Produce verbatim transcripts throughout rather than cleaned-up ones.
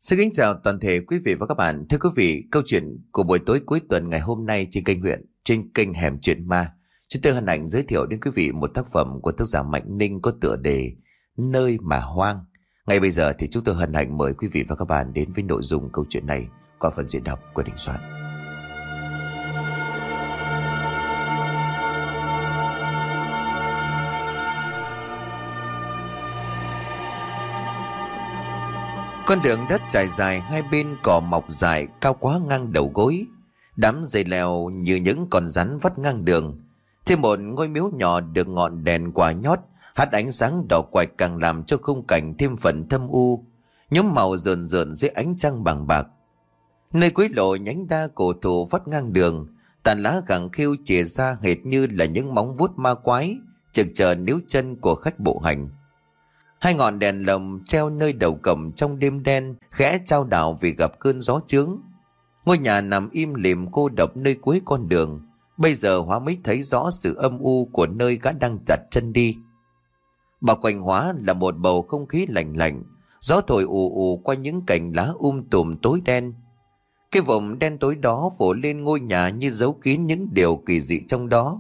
Xin kính chào toàn thể quý vị và các bạn. Thưa quý vị, câu chuyện của buổi tối cuối tuần ngày hôm nay trên kênh Huyện, trên kênh Hẻm Chuyện Ma, chúng tôi hân hạnh giới thiệu đến quý vị một tác phẩm của tác giả Mạnh Ninh có tựa đề Nơi Mà Hoang. Ngay bây giờ thì chúng tôi hân hạnh mời quý vị và các bạn đến với nội dung câu chuyện này qua phần diễn đọc của Đình Soạn. Con đường đất trải dài, hai bên cỏ mọc dài cao quá ngang đầu gối. Đám dây leo như những con rắn vắt ngang đường. Thêm một ngôi miếu nhỏ được ngọn đèn quả nhót hắt ánh sáng đỏ quạch càng làm cho khung cảnh thêm phần thâm u, nhóm màu rờn rợn dưới ánh trăng bằng bạc. Nơi cuối lộ nhánh đa cổ thụ vắt ngang đường, tàn lá gẳng khiu chìa ra hệt như là những móng vuốt ma quái trực chờ níu chân của khách bộ hành. Hai ngọn đèn lồng treo nơi đầu cổng trong đêm đen khẽ chao đảo vì gặp cơn gió chướng. Ngôi nhà nằm im lìm cô độc nơi cuối con đường. Bây giờ Hóa mới thấy rõ sự âm u của nơi gã đang đặt chân đi. Bao quanh Hóa là một bầu không khí lạnh lạnh, gió thổi ù ù qua những cành lá um tùm tối đen. Cái vùng đen tối đó phủ lên ngôi nhà như giấu kín những điều kỳ dị trong đó.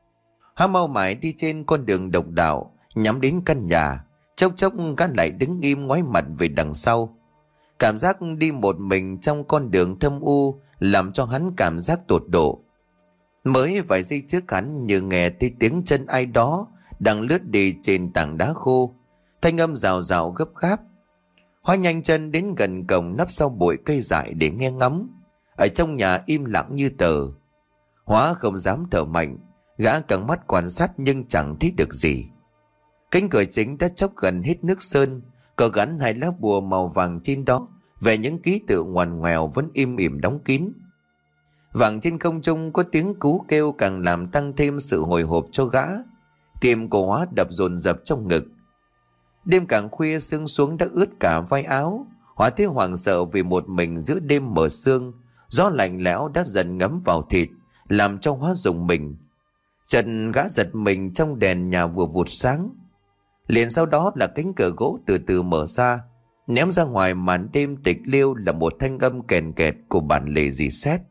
Hóa mau mải đi trên con đường độc đạo nhắm đến căn nhà. Chốc chốc gã lại đứng im ngoái mặt về đằng sau. Cảm giác đi một mình trong con đường thâm u làm cho hắn cảm giác tột độ. Mới vài giây trước hắn như nghe thấy tiếng chân ai đó đang lướt đi trên tảng đá khô. Thanh âm rào rào gấp gáp. Hóa nhanh chân đến gần cổng nấp sau bụi cây dại để nghe ngóng. Ở trong nhà im lặng như tờ. Hóa không dám thở mạnh. Gã căng mắt quan sát nhưng chẳng thấy được gì. Cánh cửa chính đã chóc gần hết nước sơn, có gắn hai lá bùa màu vàng trên đó, về những ký tự ngoằn ngoèo vẫn im ỉm đóng kín. Vàng trên không trung có tiếng cú kêu càng làm tăng thêm sự hồi hộp cho gã. Tim của Hóa đập dồn dập trong ngực. Đêm càng khuya sương xuống đã ướt cả vai áo. Hóa thấy hoảng sợ vì một mình giữa đêm mờ sương, gió lạnh lẽo đã dần ngấm vào thịt, làm cho Hóa rùng mình. Chợt gã giật mình trong đèn nhà vừa vụt sáng. Liền sau đó là cánh cửa gỗ từ từ mở ra, ném ra ngoài màn đêm tịch liêu là một thanh âm kèn kẹt của bản lề rỉ sét.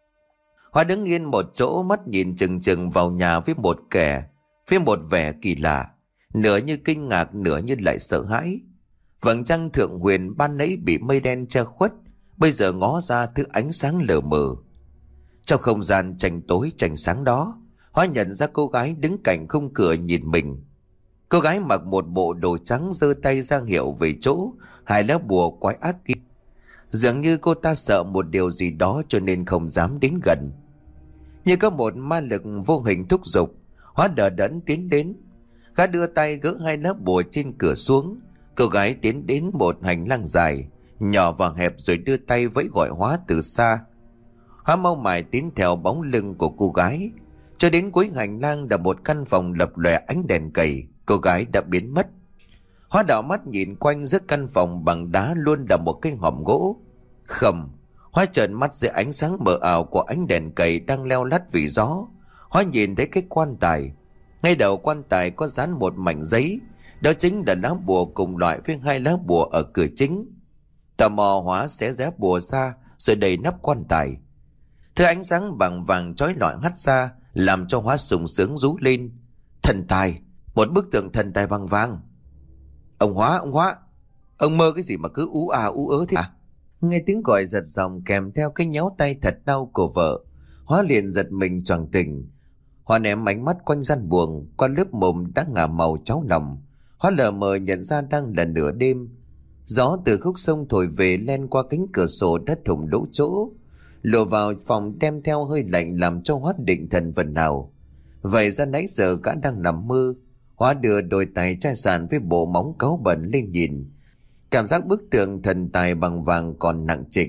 Hóa đứng yên một chỗ, mắt nhìn chừng chừng vào nhà với một kẻ, với một vẻ kỳ lạ, nửa như kinh ngạc nửa như lại sợ hãi. Vầng trăng thượng huyền ban nãy bị mây đen che khuất, bây giờ ngó ra thứ ánh sáng lờ mờ. Trong không gian tranh tối tranh sáng đó, Hóa nhận ra cô gái đứng cạnh khung cửa nhìn mình. Cô gái mặc một bộ đồ trắng giơ tay ra hiệu về chỗ hai lá bùa quái ác kia. Dường như cô ta sợ một điều gì đó cho nên không dám đến gần. Như có một ma lực vô hình thúc giục, Hóa đờ đẫn tiến đến. Gã đưa tay gỡ hai lá bùa trên cửa xuống. Cô gái tiến đến một hành lang dài, nhỏ và hẹp rồi đưa tay vẫy gọi Hóa từ xa. Hóa mau mải tiến theo bóng lưng của cô gái. Cho đến cuối hành lang là một căn phòng lập lòe ánh đèn cầy. Cô gái đã biến mất. Hóa đảo mắt nhìn quanh giữa căn phòng bằng đá luôn là một cái hòm gỗ. Khầm. Hóa trợn mắt dưới ánh sáng mờ ảo của ánh đèn cầy đang leo lắt vì gió. Hóa nhìn thấy cái quan tài. Ngay đầu quan tài có dán một mảnh giấy. Đó chính là lá bùa cùng loại với hai lá bùa ở cửa chính. Tò mò Hóa xé rẽ bùa ra rồi đầy nắp quan tài. Thứ ánh sáng bằng vàng chói lọi hắt ra làm cho Hóa sung sướng rú lên. Thần tài! Một bức tượng thần tài bằng vàng. Ông Hóa, ông Hóa, ông mơ cái gì mà cứ ú à ú ớ thế à? Nghe tiếng gọi giật giọng kèm theo cái nhéo tay thật đau của vợ, Hóa liền giật mình choàng tỉnh. Hóa ném ánh mắt quanh gian buồng, qua lớp mồm đã ngả màu cháu lòng. Hóa lờ mờ nhận ra đang là nửa đêm. Gió từ khúc sông thổi về len qua cánh cửa sổ đất thủng lỗ chỗ, lộ vào phòng đem theo hơi lạnh làm cho Hóa định thần phần nào. Vậy ra nãy giờ gã đang nằm mơ. Hóa đưa đôi tay chai sàn với bộ móng cáu bẩn lên nhìn. Cảm giác bức tượng thần tài bằng vàng còn nặng trịch.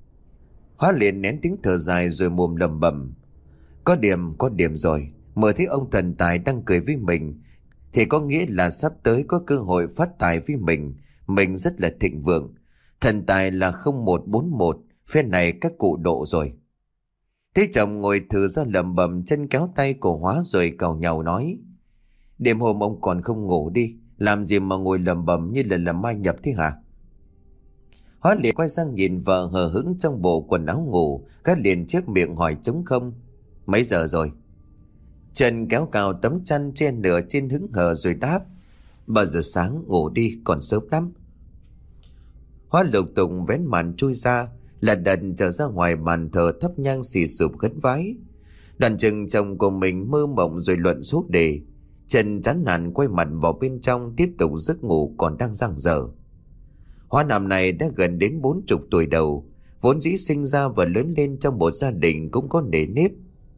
Hóa liền nén tiếng thở dài rồi mồm lẩm bẩm. Có điểm, có điểm rồi. Mở thấy ông thần tài đang cười với mình thì có nghĩa là sắp tới có cơ hội phát tài với mình. Mình rất là thịnh vượng. Thần tài là không một bốn một. Phe này các cụ độ rồi. Thế chồng ngồi thử ra lẩm bẩm, chân kéo tay của Hóa rồi càu nhàu nói. Đêm hôm ông còn không ngủ đi, làm gì mà ngồi lẩm bẩm như là làm ma nhập thế hả? Hóa liền quay sang nhìn vợ hờ hững trong bộ quần áo ngủ, gắt liền chiếc miệng hỏi trống không: Mấy giờ rồi? Trần kéo cào tấm chăn che nửa trên hứng hờ rồi đáp: Ba giờ sáng, ngủ đi, còn sớm lắm. Hóa lục tục vén màn chui ra, là đật trở ra ngoài bàn thờ thắp nhang xì sụp khấn vái. Đoàn chừng chồng của mình mơ mộng rồi luận suốt đề. Trần chán nản quay mặt vào bên trong, tiếp tục giấc ngủ còn đang dang dở. Hóa năm này đã gần đến bốn chục tuổi đầu, vốn dĩ sinh ra và lớn lên trong một gia đình cũng có nề nếp.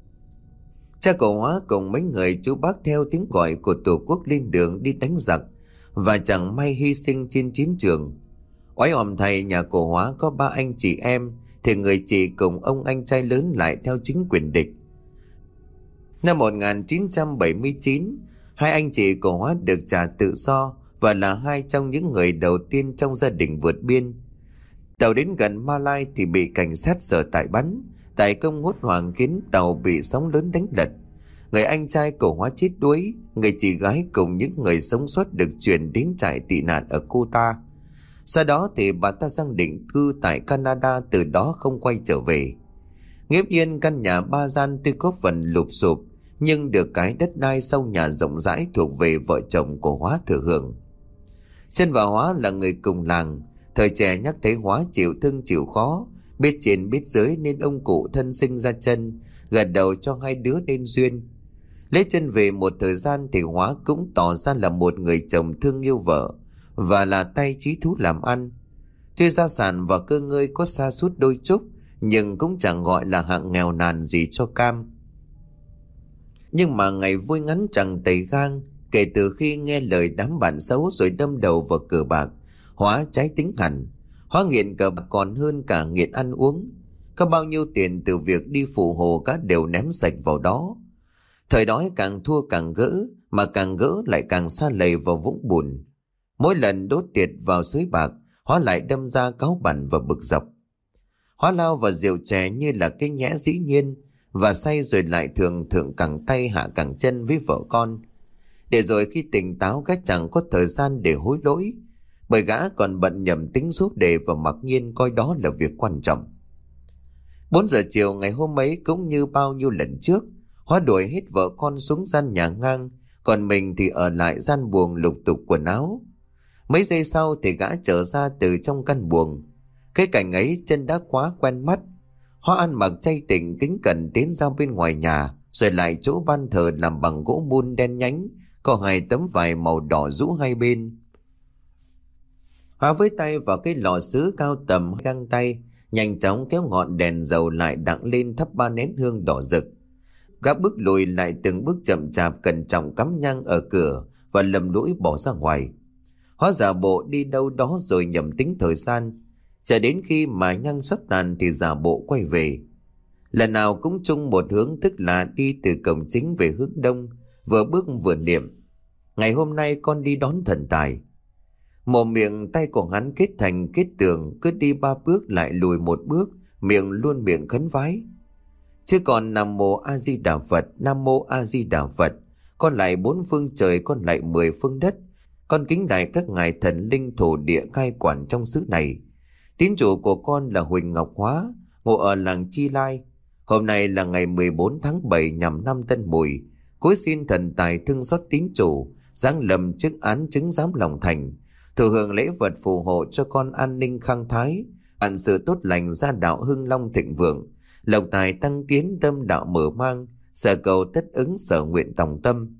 Cha cậu Hóa cùng mấy người chú bác theo tiếng gọi của tổ quốc lên đường đi đánh giặc, và chẳng may hy sinh trên chiến trường. Oái òm thầy, nhà cổ Hóa có ba anh chị em, thì người chị cùng ông anh trai lớn lại theo chính quyền địch. Năm một nghìn chín trăm bảy mươi chín, hai anh chị của Hóa được trả tự do và là hai trong những người đầu tiên trong gia đình vượt biên. Tàu đến gần Malai thì bị cảnh sát sở tại bắn, tại công hốt hoảng khiến tàu bị sóng lớn đánh lật. Người anh trai của Hóa chết đuối, người chị gái cùng những người sống sót được chuyển đến trại tị nạn ở Kuta. Sau đó thì bà ta sang định cư tại Canada, từ đó không quay trở về. Nghiễm nhiên căn nhà ba gian tuy có phần lụp sụp, nhưng được cái đất đai sau nhà rộng rãi thuộc về vợ chồng của Hóa thừa hưởng. Trân và Hóa là người cùng làng, thời trẻ nhắc thấy Hóa chịu thương chịu khó, biết trên biết dưới nên ông cụ thân sinh ra Trân, gật đầu cho hai đứa nên duyên. Lấy Trân về một thời gian thì Hóa cũng tỏ ra là một người chồng thương yêu vợ và là tay chí thú làm ăn. Tuy gia sản và cơ ngơi có sa sút đôi chút, nhưng cũng chẳng gọi là hạng nghèo nàn gì cho Cam. Nhưng mà ngày vui ngắn chẳng tẩy gang, kể từ khi nghe lời đám bạn xấu rồi đâm đầu vào cờ bạc, Hóa trái tính hẳn. Hóa nghiện cờ bạc còn hơn cả nghiện ăn uống. Có bao nhiêu tiền từ việc đi phụ hồ cá đều ném sạch vào đó. Thời đó càng thua càng gỡ, mà càng gỡ lại càng sa lầy vào vũng bùn. Mỗi lần đốt tiệt vào sới bạc, Hóa lại đâm ra cáu bẳn và bực dọc. Hóa lao vào rượu chè như là cái nhẽ dĩ nhiên, và say rồi lại thường thượng cẳng tay hạ cẳng chân với vợ con. Để rồi khi tỉnh táo gã chẳng có thời gian để hối lỗi, bởi gã còn bận nhầm tính số đề và mặc nhiên coi đó là việc quan trọng. Bốn giờ chiều ngày hôm ấy cũng như bao nhiêu lần trước, Hóa đuổi hết vợ con xuống gian nhà ngang, còn mình thì ở lại gian buồng lục tục quần áo. Mấy giây sau thì gã trở ra từ trong căn buồng. Cái cảnh ấy Trân đã quá quen mắt. Hóa ăn mặc chay tịnh kính cẩn tiến ra bên ngoài nhà, rồi lại chỗ ban thờ làm bằng gỗ mun đen nhánh, có hai tấm vải màu đỏ rũ hai bên. Hóa với tay vào cái lò sứ cao tầm găng tay, nhanh chóng kéo ngọn đèn dầu lại đặng lên thắp ba nén hương đỏ rực. Gã bước lùi lại từng bước chậm chạp cẩn trọng cắm nhang ở cửa và lầm lũi bỏ ra ngoài. Hóa giả bộ đi đâu đó rồi nhầm tính thời gian, chờ đến khi mà nhang sắp tàn thì giả bộ quay về. Lần nào cũng chung một hướng, tức là đi từ cổng chính về hướng đông, vừa bước vừa niệm: Ngày hôm nay con đi đón thần tài. Mồm miệng tay của hắn kết thành kết tường, cứ đi ba bước lại lùi một bước, miệng luôn miệng khấn vái. Chứ còn Nam Mô A Di Đà Phật, Nam Mô A Di Đà Phật, con lại bốn phương trời, con lại mười phương đất, con kính đại các ngài thần linh thổ địa cai quản trong xứ này. Tín chủ của con là Huỳnh Ngọc Hóa, ngụ ở làng Chi Lai. Hôm nay là ngày mười bốn tháng bảy nhằm năm Tân Mùi, cối xin thần tài thương xót tín chủ, giáng lầm chức án chứng giám lòng thành, thừa hưởng lễ vật phù hộ cho con an ninh khang thái, ăn sự tốt lành, gia đạo hưng long thịnh vượng, lộc tài tăng tiến, tâm đạo mở mang, sở cầu tất ứng, sở nguyện tòng tâm.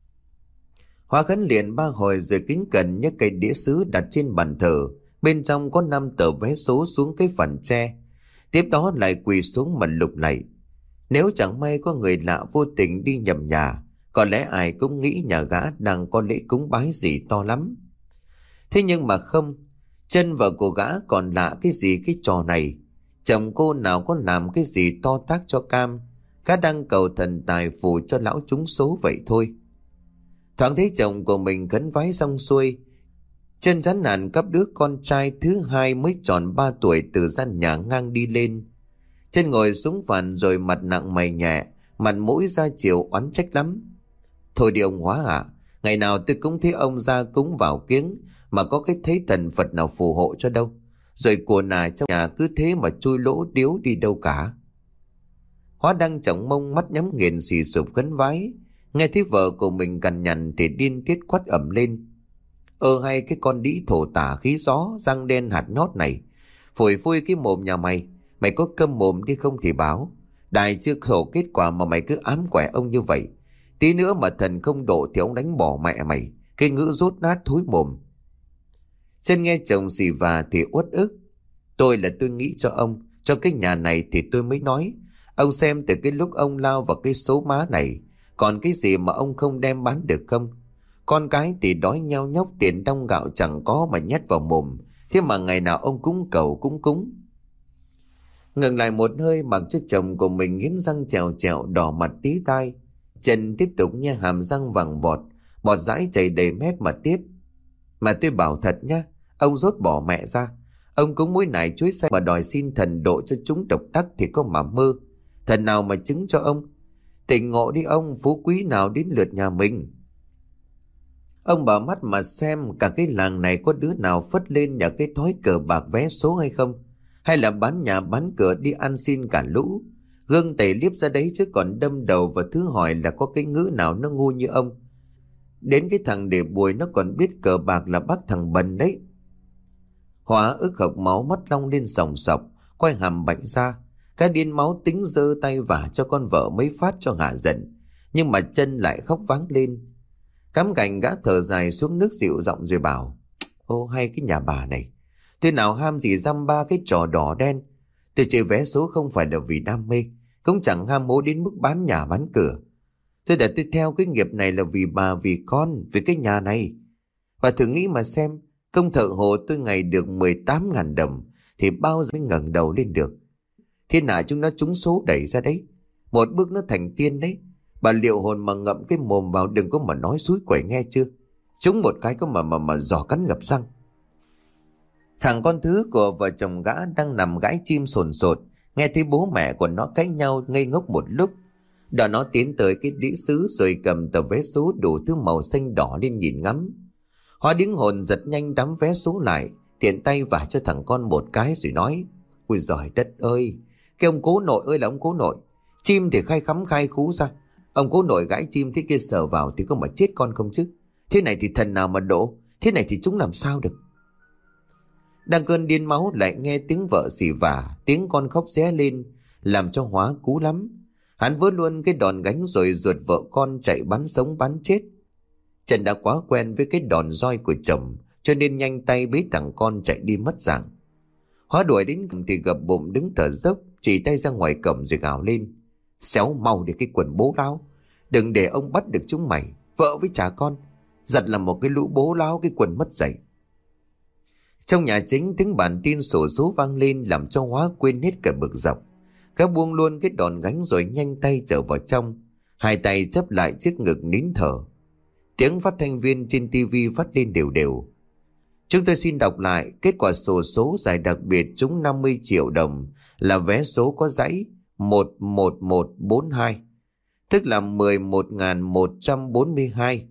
Hóa khấn liền ba hồi rồi kính cẩn nhấc cây đĩa sứ đặt trên bàn thờ, bên trong có năm tờ vé số xuống cái phần tre. Tiếp đó lại quỳ xuống mà lục lạy. Nếu chẳng may có người lạ vô tình đi nhầm nhà, có lẽ ai cũng nghĩ nhà gã đang có lễ cúng bái gì to lắm. Thế nhưng mà không, Trân vợ của gã còn lạ cái gì cái trò này. Chồng cô nào có làm cái gì to tác cho Cam, gã đang cầu thần tài phù cho lão trúng số vậy thôi. Thoáng thấy chồng của mình khấn vái xong xuôi, Trân chán nản cắp đứa con trai thứ hai mới tròn ba tuổi từ gian nhà ngang đi lên. Trân ngồi xuống phản rồi mặt nặng mày nhẹ, mặt mũi ra chiều oán trách lắm. Thôi đi ông Hóa à, ngày nào tôi cũng thấy ông ra cúng vào kiếng, mà có cái thấy thần Phật nào phù hộ cho đâu. rồi của nài trong nhà cứ thế mà chui lỗ điếu đi đâu cả. Hóa đang chổng mông mắt nhắm nghiền xì sụp khấn vái, nghe thấy vợ của mình cằn nhằn thì điên tiết quát ầm lên. Ơ hay cái con đĩ thổ tả khí gió răng đen hạt nhót này, phủi phui cái mồm nhà mày, mày có câm mồm đi không thì báo. Đài chưa khổ kết quả mà mày cứ ám quẻ ông như vậy. Tí nữa mà thần không độ thì ông đánh bỏ mẹ mày, cái ngữ rốt nát thối mồm. Chân nghe chồng xì và thì uất ức. Tôi là tôi nghĩ cho ông, cho cái nhà này thì tôi mới nói. Ông xem từ cái lúc ông lao vào cái số má này, còn cái gì mà ông không đem bán được không? Con cái thì đói nheo nhóc, tiền đong gạo chẳng có mà nhét vào mồm. Thế mà ngày nào ông cúng cầu cúng cúng. Ngừng lại một hơi mặc cho chồng của mình nghiến răng trèo trèo đỏ mặt tí tai. Trần tiếp tục nha, hàm răng vàng vọt, bọt dãi chảy đầy mép mà tiếp. Mà tôi bảo thật nhá, ông rốt bỏ mẹ ra. Ông cúng muối nải chuối xanh mà đòi xin thần độ cho chúng độc đắc thì có mà mơ. Thần nào mà chứng cho ông. Tỉnh ngộ đi ông, phú quý nào đến lượt nhà mình. Ông bảo mắt mà xem cả cái làng này có đứa nào phất lên nhà cái thói cờ bạc vé số hay không? Hay là bán nhà bán cửa đi ăn xin cả lũ? Gương tẩy liếp ra đấy chứ còn đâm đầu vào thứ hỏi là có cái ngữ nào nó ngu như ông. Đến cái thằng để bùi nó còn biết cờ bạc là bắt thằng bần đấy. Hóa ức hộc máu mắt long lên sòng sọc, quay hàm bạnh ra. Cái điên máu tính giơ tay vả cho con vợ mấy phát cho hạ giận. Nhưng mà chân lại khóc váng lên. Cắm cành gã thở dài xuống nước dịu giọng rồi bảo: Ô hay cái nhà bà này, thế nào ham gì dăm ba cái trò đỏ đen. Tôi chơi vé số không phải là vì đam mê, cũng chẳng ham hố đến mức bán nhà bán cửa. Tôi đã tôi theo cái nghiệp này là vì bà, vì con, vì cái nhà này. Và thử nghĩ mà xem, công thợ hồ tôi ngày được mười tám ngàn đồng thì bao giờ mới ngẩng đầu lên được. Thế nào chúng nó trúng số đẩy ra đấy, một bước nó thành tiên đấy. Bà liệu hồn mà ngậm cái mồm vào, đừng có mà nói xúi quẩy nghe chưa. Trúng một cái có mà mà mà giò cắn ngập răng. Thằng con thứ của vợ chồng gã đang nằm gãi chim sồn sột, nghe thấy bố mẹ của nó cãi nhau ngây ngốc một lúc. Đó nó tiến tới cái đĩa sứ rồi cầm tờ vé số đủ thứ màu xanh đỏ lên nhìn ngắm. Hóa điếng hồn giật nhanh đám vé số lại, tiện tay vả cho thằng con một cái rồi nói: Ôi giời đất ơi, cái ông cố nội ơi là ông cố nội. Chim thì khai khắm khai khú ra, ông cố nội gãi chim thế kia sờ vào thì có mà chết con không chứ. Thế này thì thần nào mà đổ, thế này thì chúng làm sao được. Đang cơn điên máu lại nghe tiếng vợ xì vả, tiếng con khóc ré lên, làm cho Hóa cú lắm. Hắn vớ luôn cái đòn gánh rồi ruột vợ con chạy bắn sống bắn chết. Trần đã quá quen với cái đòn roi của chồng, cho nên nhanh tay bế thằng con chạy đi mất dạng. Hóa đuổi đến cổng thì gập bụng đứng thở dốc, chỉ tay ra ngoài cổng rồi gào lên: Xéo mau để cái quần bố láo, đừng để ông bắt được chúng mày, vợ với cha con. Giật là một cái lũ bố láo cái quần mất dạy. Trong nhà chính tiếng bản tin sổ số vang lên làm cho Hóa quên hết cả bực dọc. Gã buông luôn cái đòn gánh rồi nhanh tay trở vào trong, hai tay chấp lại chiếc ngực nín thở. Tiếng phát thanh viên trên tivi phát lên đều đều: Chúng tôi xin đọc lại kết quả sổ số giải đặc biệt trúng năm mươi triệu đồng là vé số có dãy một một một bốn hai, tức là mười một nghìn một trăm bốn mươi hai.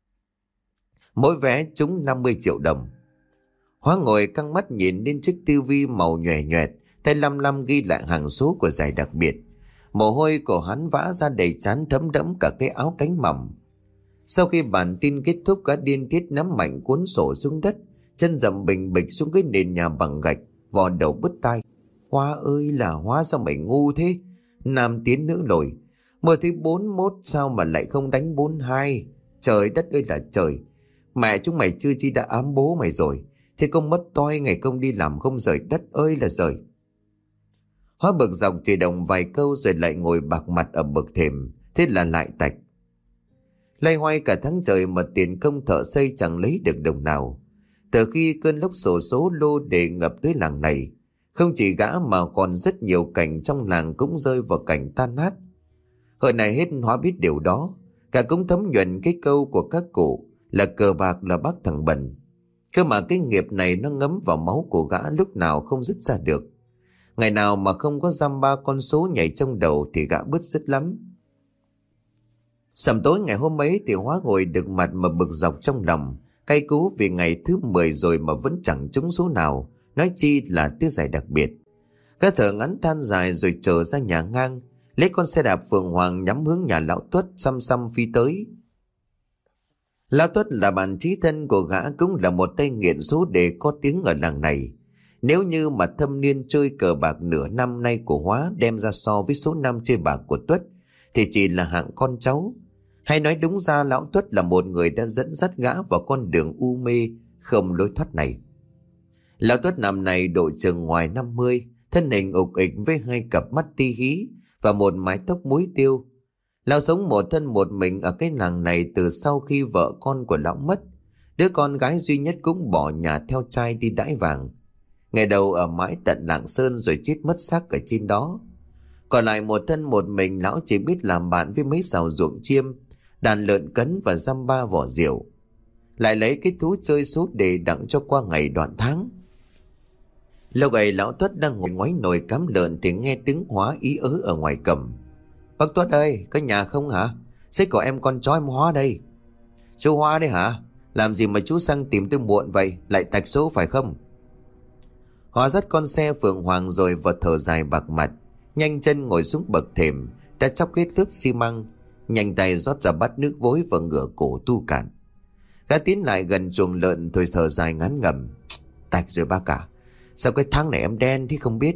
Mỗi vé trúng năm mươi triệu đồng. Hóa ngồi căng mắt nhìn lên chiếc tivi màu nhòe nhòe, tay lăm lăm ghi lại hàng số của giải đặc biệt. Mồ hôi của hắn vã ra đầy trán, thấm đẫm cả cái áo cánh mỏng. Sau khi bản tin kết thúc, gã điên tiết nắm mạnh cuốn sổ xuống đất, chân dậm bình bịch xuống cái nền nhà bằng gạch, vò đầu bứt tai: Hóa ơi là Hóa, sao mày ngu thế? Nam tiến nữ lồi, mơ thấy bốn mốt sao mà lại không đánh bốn hai? Trời đất ơi là trời, mẹ chúng mày chưa chi đã ám bố mày rồi. Thế công mất toi, ngày công đi làm không rời, đất ơi là rời. Hóa bực dọc chỉ đồng vài câu rồi lại ngồi bạc mặt ở bậc thềm. Thế là lại tạch. Loay hoay cả tháng trời mà tiền công thợ xây chẳng lấy được đồng nào. Từ khi cơn lốc xổ số lô đề ngập tới làng này, không chỉ gã mà còn rất nhiều cảnh trong làng cũng rơi vào cảnh tan nát. Hồi này hết Hóa biết điều đó, cả cũng thấm nhuần cái câu của các cụ là cờ bạc là bác thằng bần. Cơ mà cái nghiệp này nó ngấm vào máu của gã lúc nào không dứt ra được. Ngày nào mà không có dăm ba con số nhảy trong đầu thì gã bứt rứt lắm. Sầm tối ngày hôm ấy thì Hóa ngồi đực mặt mà bực dọc trong lòng, cay cú vì ngày thứ mười rồi mà vẫn chẳng trúng số nào, nói chi là tiếng giải đặc biệt. Gã thở ngắn than dài rồi trở ra nhà ngang, lấy con xe đạp Phượng Hoàng nhắm hướng nhà lão Tuất xăm xăm phi tới. Lão Tuất là bạn chí thân của gã, cũng là một tay nghiện số đề có tiếng ở làng này. Nếu như mà thâm niên chơi cờ bạc nửa năm nay của Hóa đem ra so với số năm chơi bạc của Tuất thì chỉ là hạng con cháu. Hay nói đúng ra lão Tuất là một người đã dẫn dắt gã vào con đường u mê không lối thoát này. Lão Tuất năm này độ chừng ngoài năm mươi, thân hình ục ịch với hai cặp mắt ti hí và một mái tóc muối tiêu. Lão sống một thân một mình ở cái làng này từ sau khi vợ con của lão mất. Đứa con gái duy nhất cũng bỏ nhà theo trai đi đãi vàng. Ngày đầu ở mãi tận Lạng Sơn rồi chết mất xác ở trên đó. Còn lại một thân một mình, lão chỉ biết làm bạn với mấy sào ruộng chiêm, đàn lợn cấn và dăm ba vỏ rượu. Lại lấy cái thú chơi số đề đặng cho qua ngày đoạn tháng. Lúc ấy lão Tuất đang ngồi ngoáy nồi cám lợn thì nghe tiếng Hóa ý ớ ở ngoài cầm. Bác Tuất ơi, có nhà không hả? Xích của em con chó em Hóa đây. Chú Hóa đấy hả? Làm gì mà chú sang tìm tôi muộn vậy? Lại tạch số phải không? Hóa dắt con xe Phượng Hoàng rồi vào thở dài bạc mặt, nhanh chân ngồi xuống bậc thềm, đã chóc hết lớp xi măng, nhanh tay rót ra bát nước vối và ngửa cổ tu cạn. Gã tiến lại gần chuồng lợn thôi thở dài ngắn ngẩm. Tạch rồi bác cả, sao cái tháng này em đen thì không biết.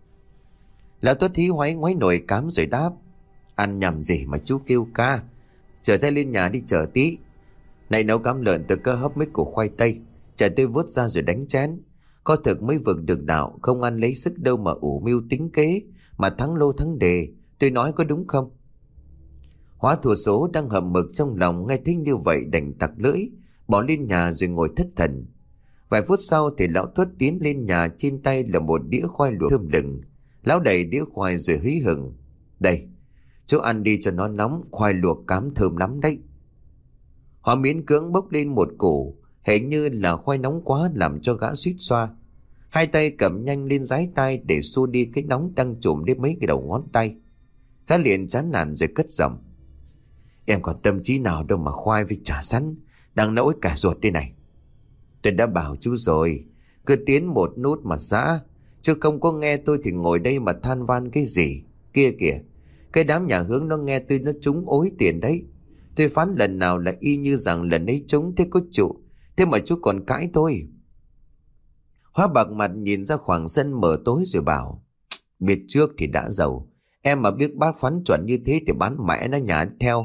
Lão Tuất hí hoáy ngoáy nồi cám rồi đáp. Ăn nhầm gì mà chú kêu ca. Chở tay lên nhà đi chờ tí. Này nấu cám lợn tôi cơ hấp mấy củ khoai tây, chờ tôi vớt ra rồi đánh chén. Có thực mới vực được đạo, không ăn lấy sức đâu mà ủ mưu tính kế, mà thắng lô thắng đề, tôi nói có đúng không? Hóa thua số đang hậm mực trong lòng nghe thấy như vậy đành tặc lưỡi, bỏ lên nhà rồi ngồi thất thần. Vài phút sau thì lão Tuất tiến lên nhà, trên tay là một đĩa khoai luộc thơm lừng. Lão đẩy đĩa khoai rồi hí hửng. Đây, chú ăn đi cho nó nóng, khoai luộc cám thơm lắm đấy. Hóa miễn cưỡng bốc lên một củ, hình như là khoai nóng quá làm cho gã suýt xoa. Hai tay cầm nhanh lên dái tay để xua đi cái nóng đang trùm đến mấy cái đầu ngón tay. Gã liền chán nản rồi cất giọng. Em còn tâm trí nào đâu mà khoai với chả sắn, đang nấu cả ruột đây này. Tôi đã bảo chú rồi, cứ tiến một nút mà dã, chứ không có nghe tôi thì ngồi đây mà than van cái gì. Kia kìa, cái đám nhà hướng nó nghe tôi nó trúng ối tiền đấy. Tôi phán lần nào là y như rằng lần ấy trúng, thế có trụ, thế mà chú còn cãi tôi. Hóa bạc mặt nhìn ra khoảng sân mờ tối rồi bảo. Biết trước thì đã giàu, em mà biết bác phán chuẩn như thế thì bán mẹ nó nhà theo.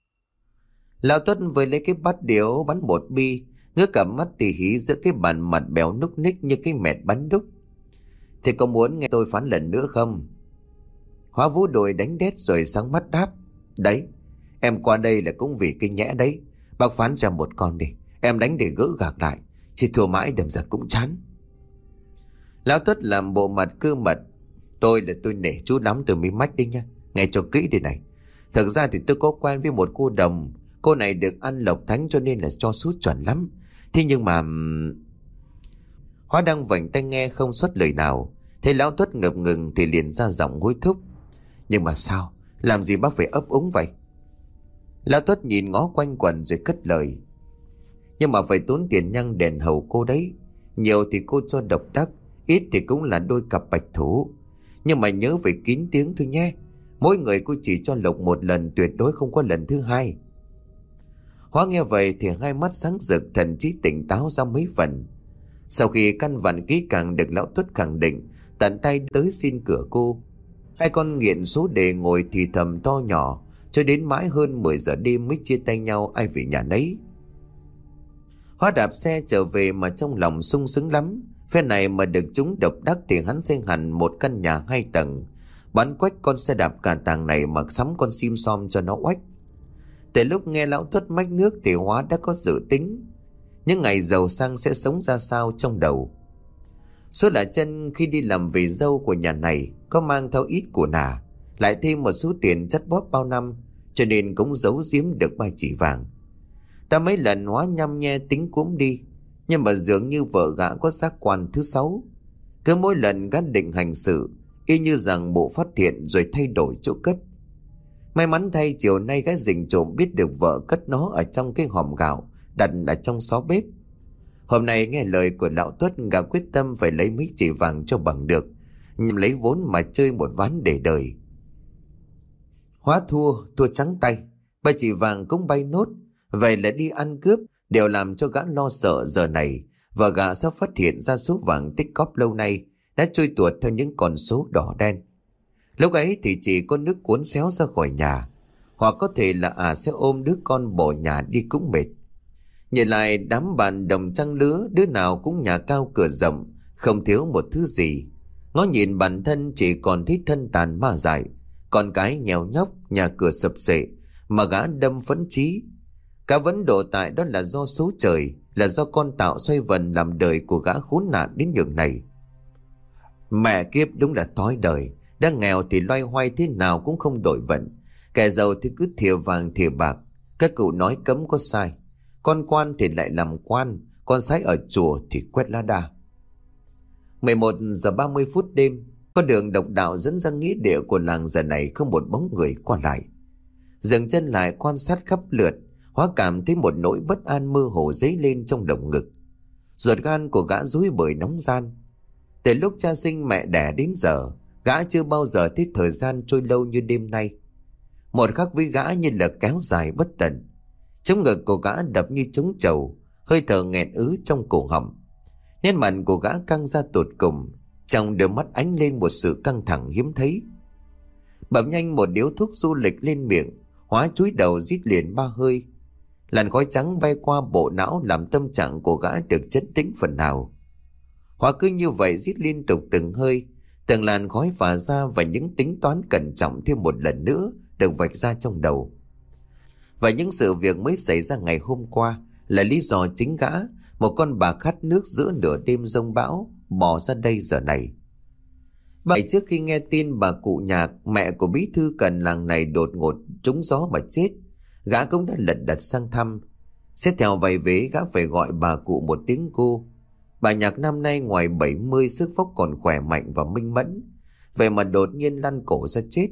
Lão Tuất với lấy cái bát điếu bắn bột bi, ngước cả mắt tỉ hí giữa cái bàn mặt béo núc ních như cái mẹt bắn đúc. Thì có muốn nghe tôi phán lần nữa không? Hóa vũ đồi đánh đét rồi sáng mắt đáp. Đấy, em qua đây là cũng vì cái nhẽ đấy. Bác phán cho một con đi, em đánh để gỡ gạc lại, chứ thua mãi đầm giật cũng chán. Lão Tuất làm bộ mặt cơ mật. Tôi là tôi nể chú lắm từ mới mách đi nha, nghe cho kỹ đây này. Thực ra thì tôi có quen với một cô đồng. Cô này được ăn lộc thánh cho nên là cho sút chuẩn lắm. Thế nhưng mà... Hóa đang vảnh tay nghe không xuất lời nào. Thấy lão Tuất ngập ngừng thì liền ra giọng hối thúc. Nhưng mà sao? Làm gì bác phải ấp úng vậy? Lão Tuất nhìn ngó quanh quần rồi cất lời. Nhưng mà phải tốn tiền nhang đèn hầu cô đấy. Nhiều thì cô cho độc đắc, ít thì cũng là đôi cặp bạch thủ. Nhưng mà nhớ phải kín tiếng thôi nhé. Mỗi người cô chỉ cho lộc một lần, tuyệt đối không có lần thứ hai. Hóa nghe vậy thì hai mắt sáng rực, thần trí tỉnh táo ra mấy phần. Sau khi căn vặn kỹ càng được lão Tuất khẳng định, tận tay tới xin cửa cô. Hai con nghiện số đề ngồi thì thầm to nhỏ, cho đến mãi hơn mười giờ đêm mới chia tay nhau ai về nhà nấy. Hóa đạp xe trở về mà trong lòng sung sướng lắm. Phe này mà được chúng độc đắc thì hắn xây hẳn một căn nhà hai tầng, bán quách con xe đạp cả tàng này mà sắm con sim xom cho nó oách. Từ lúc nghe lão Tuất mách nước thì Hóa đã có dự tính những ngày giàu sang sẽ sống ra sao trong đầu. Số là chân khi đi làm về dâu của nhà này có mang theo ít của nà, lại thêm một số tiền chắt bóp bao năm, cho nên cũng giấu giếm được ba chỉ vàng. Ta mấy lần Hóa nhăm nhe tính cúm đi, nhưng mà dường như vợ gã có giác quan thứ sáu. Cứ mỗi lần gã định hành sự, y như rằng bộ phát hiện rồi thay đổi chỗ cất. May mắn thay chiều nay gã rình trộm biết được vợ cất nó ở trong cái hòm gạo đặt ở trong xó bếp. Hôm nay nghe lời của lão Tuất, gã quyết tâm phải lấy mấy chỉ vàng cho bằng được, nhằm lấy vốn mà chơi một ván để đời. Hóa thua, thua trắng tay, ba chỉ vàng cũng bay nốt. Vậy là đi ăn cướp đều làm cho gã lo sợ giờ này, và gã sẽ phát hiện ra số vàng tích cóp lâu nay đã trôi tuột theo những con số đỏ đen. Lúc ấy thì chỉ có nước cuốn xéo ra khỏi nhà, hoặc có thể là à sẽ ôm đứa con bỏ nhà đi cũng mệt. Nhìn lại đám bạn đồng trang lứa, đứa nào cũng nhà cao cửa rộng, không thiếu một thứ gì. Ngó nhìn bản thân chỉ còn thấy thân tàn ma dại, con cái nghèo nhóc, nhà cửa sập xệ, mà gã đâm phấn chí. Cả vấn độ tại đó là do số trời, là do con tạo xoay vần làm đời của gã khốn nạn đến nhường này. Mẹ kiếp, đúng là thói đời. Đang nghèo thì loay hoay thế nào cũng không đổi vận, kẻ giàu thì cứ thìa vàng thìa bạc. Các cụ nói cấm có sai, con quan thì lại làm quan, con sái ở chùa thì quét lá đa. Mười một giờ ba mươi phút đêm, con đường độc đạo dẫn ra nghĩa địa của làng giờ này không một bóng người qua lại. Dừng chân lại quan sát khắp lượt, Hóa cảm thấy một nỗi bất an mơ hồ dấy lên trong lồng ngực. Ruột gan của gã rối bời nóng gian. Từ lúc cha sinh mẹ đẻ đến giờ, gã chưa bao giờ thấy thời gian trôi lâu như đêm nay. Một khắc với gã như là kéo dài bất tận. Trong ngực của gã đập như trống trầu, hơi thở nghẹn ứ trong cổ họng. Nét mặt của gã căng ra tột cùng, trong đôi mắt ánh lên một sự căng thẳng hiếm thấy. Bấm nhanh một điếu thuốc du lịch lên miệng, Hóa chúi đầu rít liền ba hơi. Làn khói trắng bay qua bộ não làm tâm trạng của gã được chấn tĩnh phần nào. Hóa cứ như vậy rít liên tục từng hơi, từng làn khói phả ra, và những tính toán cẩn trọng thêm một lần nữa được vạch ra trong đầu. Và những sự việc mới xảy ra ngày hôm qua là lý do chính gã, một con bà khát nước giữa nửa đêm giông bão, bỏ ra đây giờ này. Vậy trước khi nghe tin bà cụ Nhạc, mẹ của bí thư Cần làng này đột ngột trúng gió mà chết, gã cũng đã lật đật sang thăm. Xét theo vài vế, gã phải gọi bà cụ một tiếng cô. Bà Nhạc năm nay ngoài bảy mươi, sức vóc còn khỏe mạnh và minh mẫn, vậy mà đột nhiên lăn cổ ra chết.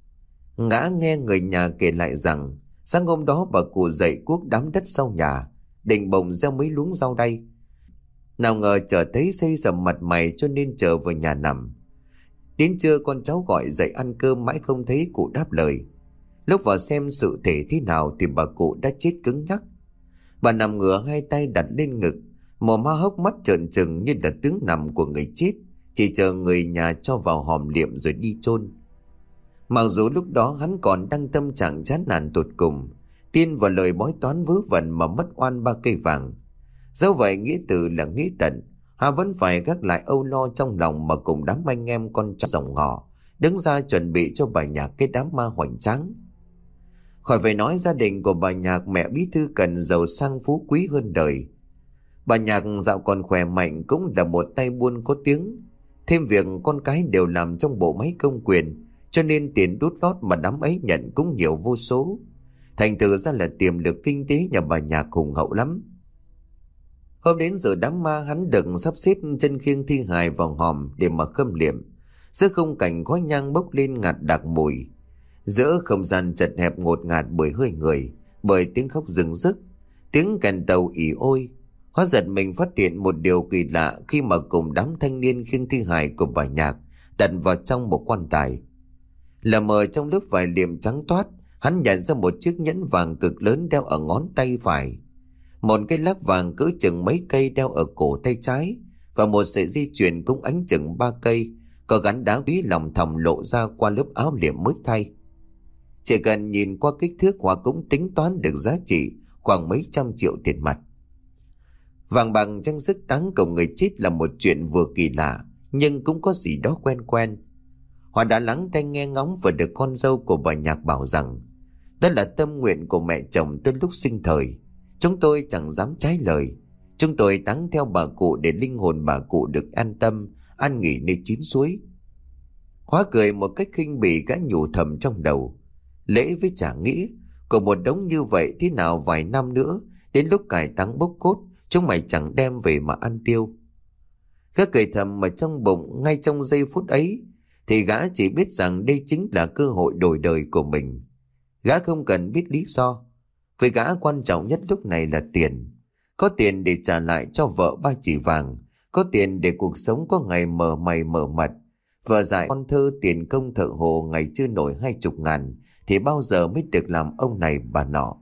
Gã nghe người nhà kể lại rằng sáng hôm đó bà cụ dậy cuốc đám đất sau nhà, định bồng gieo mấy luống rau đay. Nào ngờ chợt thấy xây sầm mặt mày cho nên trở vào nhà nằm. Đến trưa con cháu gọi dậy ăn cơm mãi không thấy cụ đáp lời. Lúc vào xem sự thể thế nào thì bà cụ đã chết cứng nhắc. Bà nằm ngửa hai tay đặt lên ngực, mồm há hốc mắt trợn trừng như là tướng nằm của người chết, chỉ chờ người nhà cho vào hòm liệm rồi đi chôn. Mặc dù lúc đó hắn còn đang tâm trạng chán nản tột cùng, tin vào lời bói toán vớ vẩn mà mất oan ba cây vàng. Dẫu vậy nghĩa tử là nghĩa tận, hắn vẫn phải gác lại âu lo trong lòng mà cùng đám anh em con cháu dòng họ đứng ra chuẩn bị cho bà Nhạc cái đám ma hoành tráng. Khỏi phải nói gia đình của bà Nhạc, mẹ bí thư Cần giàu sang phú quý hơn đời. Bà Nhạc dạo còn khỏe mạnh, cũng là một tay buôn có tiếng. Thêm việc con cái đều làm trong bộ máy công quyền, cho nên tiền đút lót mà đám ấy nhận cũng nhiều vô số. Thành thử ra là tiềm lực kinh tế nhà bà Nhạc hùng hậu lắm. Hôm đến giờ đám ma, hắn được sắp xếp chân khiêng thi hài vào hòm để mà khâm liệm. Giữa khung cảnh khói nhang bốc lên ngạt đặc mùi, giữa không gian chật hẹp ngột ngạt bởi hơi người, bởi tiếng khóc rừng rức, tiếng kèn tàu ỉ ôi. Hóa giật mình phát hiện một điều kỳ lạ khi mà cùng đám thanh niên khiêng thi hài của bà Nhạc đặt vào trong một quan tài. Lờ mờ trong lớp vải liệm trắng toát, hắn nhận ra một chiếc nhẫn vàng cực lớn đeo ở ngón tay phải, một cây lắc vàng cỡ chừng mấy cây đeo ở cổ tay trái, và một sợi dây chuyền cũng ánh chừng ba cây, có gắn đá quý lòng thòng lộ ra qua lớp áo liệm mới thay. Chỉ cần nhìn qua kích thước, Hóa cũng tính toán được giá trị khoảng mấy trăm triệu tiền mặt. Vàng bằng trang sức táng của người chết là một chuyện vừa kỳ lạ, nhưng cũng có gì đó quen quen. Hóa đã lắng tai nghe ngóng và được con dâu của bà Nhạc bảo rằng đó là tâm nguyện của mẹ chồng từ lúc sinh thời. Chúng tôi chẳng dám trái lời. Chúng tôi táng theo bà cụ để linh hồn bà cụ được an tâm, an nghỉ nơi chín suối. Hóa cười một cách khinh bỉ, gã nhủ thầm trong đầu. Lễ với trả nghĩa, của một đống như vậy thế nào vài năm nữa, đến lúc cải táng bốc cốt, chúng mày chẳng đem về mà ăn tiêu. Gã cười thầm mà trong bụng. Ngay trong giây phút ấy thì gã chỉ biết rằng đây chính là cơ hội đổi đời của mình. Gã không cần biết lý do, với gã quan trọng nhất lúc này là tiền. có tiền để trả lại cho vợ ba chỉ vàng, có tiền để cuộc sống có ngày mở mày mở mặt. Vợ dạy con thơ tiền công thợ hồ ngày chưa nổi hai chục ngàn thì bao giờ mới được làm ông này bà nọ.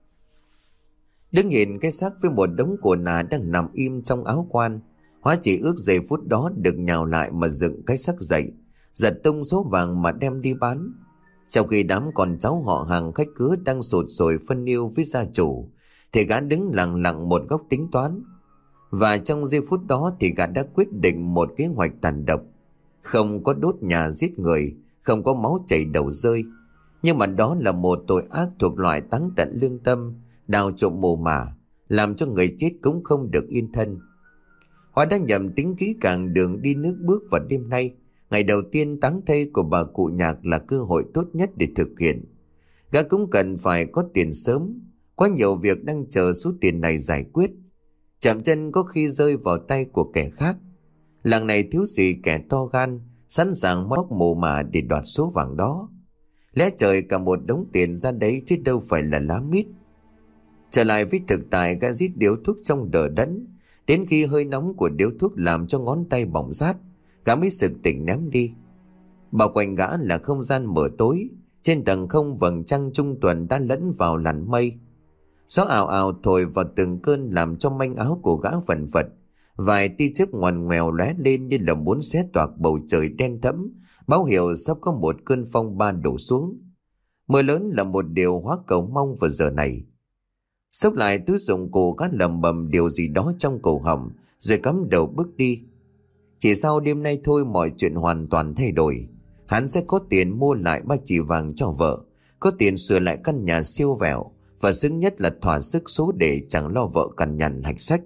Đứng nhìn cái xác với một đống của nà đang nằm im trong áo quan, Hóa chỉ ước giây phút đó được nhào lại mà dựng cái xác dậy, giật tung số vàng mà đem đi bán. Trong khi đám con cháu họ hàng khách khứa đang sụt sùi phân yêu với gia chủ, thì gã đứng lặng lặng một góc tính toán. Và trong giây phút đó thì gã đã quyết định một kế hoạch tàn độc. Không có đốt nhà giết người, không có máu chảy đầu rơi, nhưng mà đó là một tội ác thuộc loại táng tận lương tâm, đào trộm mồ mả, làm cho người chết cũng không được yên thân. Hóa đã nhầm tính kỹ càng đường đi nước bước vào đêm nay. Ngày đầu tiên táng thây của bà cụ Nhạc là cơ hội tốt nhất để thực hiện. Gã cũng cần phải có tiền sớm, quá nhiều việc đang chờ số tiền này giải quyết. Chạm chân có khi rơi vào tay của kẻ khác. Làng này thiếu gì kẻ to gan, sẵn sàng móc mồ mả để đoạt số vàng đó. Lẽ trời cả một đống tiền ra đấy chứ đâu phải là lá mít. Trở lại với thực tại, gã rít điếu thuốc trong đờ đẫn. Đến khi hơi nóng của điếu thuốc làm cho ngón tay bỏng rát, gã mới sực tỉnh ném đi. Bao quanh gã là không gian mờ tối. Trên tầng không vầng trăng trung tuần đã lẫn vào làn mây. Gió ào ào thổi vào từng cơn làm cho manh áo của gã vần vật. Vài tia chớp ngoằn ngoèo lóe lên như là muốn xé toạc bầu trời đen thẫm, báo hiệu sắp có một cơn phong ba đổ xuống. Mưa lớn là một điều Hóa cầu mong vào giờ này. Xốc lại túi dụng cụ, gã lầm bầm điều gì đó trong cổ họng, rồi cắm đầu bước đi. Chỉ sau đêm nay thôi mọi chuyện hoàn toàn thay đổi. Hắn sẽ có tiền mua lại ba chỉ vàng cho vợ, có tiền sửa lại căn nhà siêu vẹo, và xứng nhất là thỏa sức số để chẳng lo vợ cằn nhằn hạch sách.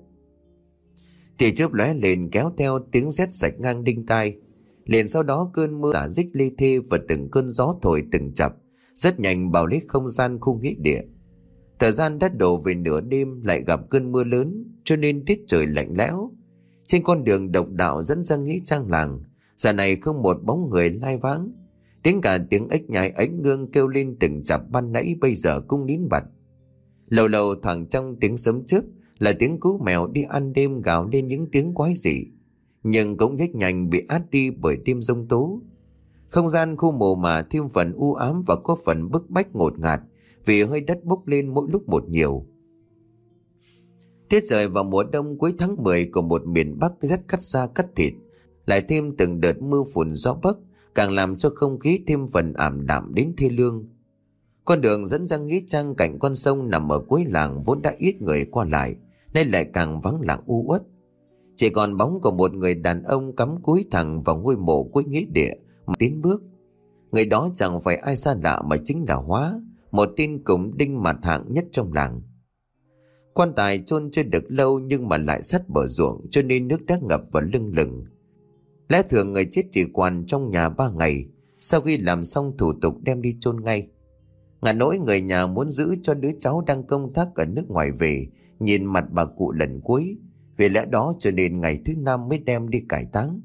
Thì chớp lóe lên kéo theo tiếng sét sạch ngang đinh tai. Liền sau đó cơn mưa xả rích lê thê và từng cơn gió thổi từng chập, rất nhanh bào lấy không gian khu nghĩa địa. Thời gian đã đổ về nửa đêm, lại gặp cơn mưa lớn, cho nên tiết trời lạnh lẽo. Trên con đường độc đạo dẫn ra nghĩa trang làng, giờ này không một bóng người lai vãng. Đến cả tiếng ếch nhái ánh ngương kêu lên từng chập ban nãy bây giờ cũng nín bặt. Lâu lâu thoảng trong tiếng sấm chớp là tiếng cú mèo đi ăn đêm gào lên những tiếng quái dị, nhưng cũng rất nhanh bị át đi bởi đêm giông tố. Không gian khu mồ mả thêm phần u ám và có phần bức bách ngột ngạt, vì hơi đất bốc lên mỗi lúc một nhiều. Tiết trời vào mùa đông cuối tháng mười của một miền Bắc rất cắt da cắt thịt, lại thêm từng đợt mưa phùn gió bấc, càng làm cho không khí thêm phần ảm đạm đến thê lương. Con đường dẫn ra nghĩa trang cạnh con sông nằm ở cuối làng vốn đã ít người qua lại, nay lại càng vắng lặng u uất. Chỉ còn bóng của một người đàn ông cắm cúi thẳng vào ngôi mộ cuối nghĩa địa mà tiến bước. Người đó chẳng phải ai xa lạ mà chính là Hóa, một tên củng đinh mặt hạng nhất trong làng. Quan tài chôn chưa được lâu nhưng mà lại sát bờ ruộng, cho nên nước đã ngập vào lưng lừng. Lẽ thường người chết chỉ quan trong nhà ba ngày, sau khi làm xong thủ tục đem đi chôn ngay. Ngả nỗi người nhà muốn giữ cho đứa cháu đang công tác ở nước ngoài về nhìn mặt bà cụ lần cuối, vì lẽ đó cho nên ngày thứ năm mới đem đi cải táng.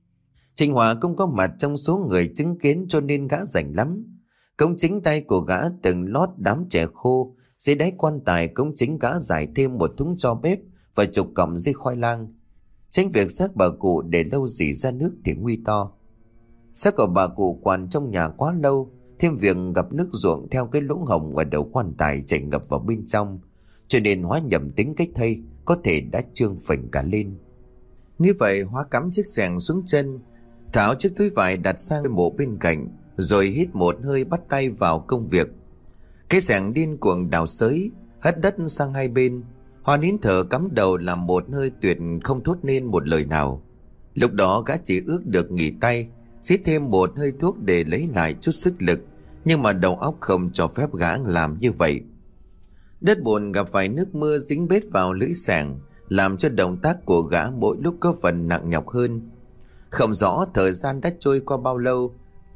Trình Hòa cũng có mặt trong số người chứng kiến, cho nên gã rảnh lắm. Cũng chính tay của gã từng lót đám chè khô, dưới đáy quan tài cũng chính gã giải thêm một thúng tro bếp và chục cọng dây khoai lang. Tránh việc xác bà cụ để lâu dỉ ra nước thì nguy to. Xác của bà cụ quằn trong nhà quá lâu, thêm việc gặp nước ruộng theo cái lỗ hổng ở đầu quan tài chảy ngập vào bên trong, cho nên Hóa nhầm tính cách thây có thể đã trương phình cả lên. Như vậy Hóa cắm chiếc xẻng xuống chân, tháo chiếc túi vải đặt sang mộ bên cạnh, rồi hít một hơi bắt tay vào công việc. Cái xẻng điên cuồng đào xới, hất đất sang hai bên. Hóa nín thở cắm đầu làm một hơi tuyệt, không thốt nên một lời nào. Lúc đó gã chỉ ước được nghỉ tay, xít thêm một hơi thuốc để lấy lại chút sức lực, nhưng mà đầu óc không cho phép gã làm như vậy. Đất bùn gặp phải nước mưa dính bết vào lưỡi xẻng, làm cho động tác của gã mỗi lúc có phần nặng nhọc hơn. Không rõ thời gian đã trôi qua bao lâu,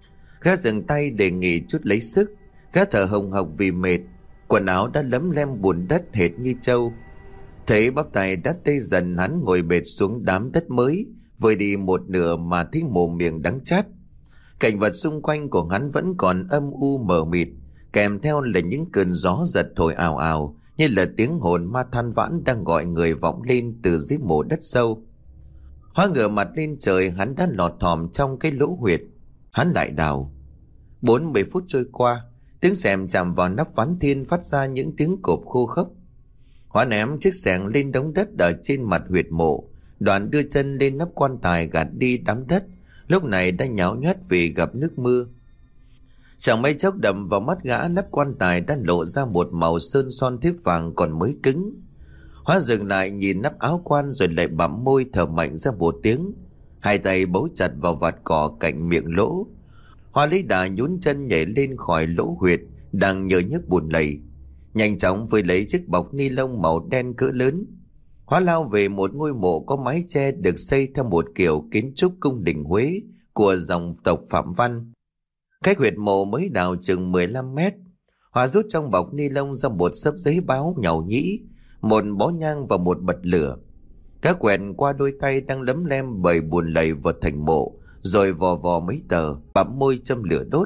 gã dừng tay để nghỉ chút lấy sức. Gã thở hồng hộc vì mệt, quần áo đã lấm lem bùn đất hệt như trâu. Thấy bắp tay đã tê dần, hắn ngồi bệt xuống đám đất mới, vơi đi một nửa mà thấy mồm miệng đắng chát. Cảnh vật xung quanh của hắn vẫn còn âm u mờ mịt, kèm theo là những cơn gió giật thổi ào ào như là tiếng hồn ma than vãn đang gọi người vọng lên từ dưới mộ đất sâu. Hóa ngửa mặt lên trời, hắn đã lọt thỏm trong cái lỗ huyệt. Hắn lại đào. Bốn mươi phút trôi qua, tiếng xẻng chạm vào nắp ván thiên phát ra những tiếng cộp khô khốc. Hóa ném chiếc xẻng lên đống đất ở trên mặt huyệt mộ, Đoàn đưa chân lên nắp quan tài gạt đi đám đất lúc này đã nhão nhoét vì gặp nước mưa. Chẳng mấy chốc đầm vào mắt gã, nắp quan tài đã lộ ra một màu sơn son thiếp vàng còn mới cứng. Hóa dừng lại nhìn nắp áo quan rồi lại bặm môi thở mạnh ra một tiếng, hai tay bấu chặt vào vạt cỏ cạnh miệng lỗ. Hóa lấy đà nhún chân nhảy lên khỏi lỗ huyệt đang nhờ nhức buồn lầy, nhanh chóng với lấy chiếc bọc ni lông màu đen cỡ lớn. Hóa lao về một ngôi mộ có mái che được xây theo một kiểu kiến trúc cung đình Huế của dòng tộc Phạm Văn. Cách huyệt mộ mới đào chừng mười lăm mét. Hóa rút trong bọc ni lông ra một xấp giấy báo nhàu nhĩ, một bó nhang và một bật lửa. Các quẹn qua đôi tay đang lấm lem bởi buồn lầy vào thành mộ, rồi vò vò mấy tờ, bặm môi châm lửa đốt.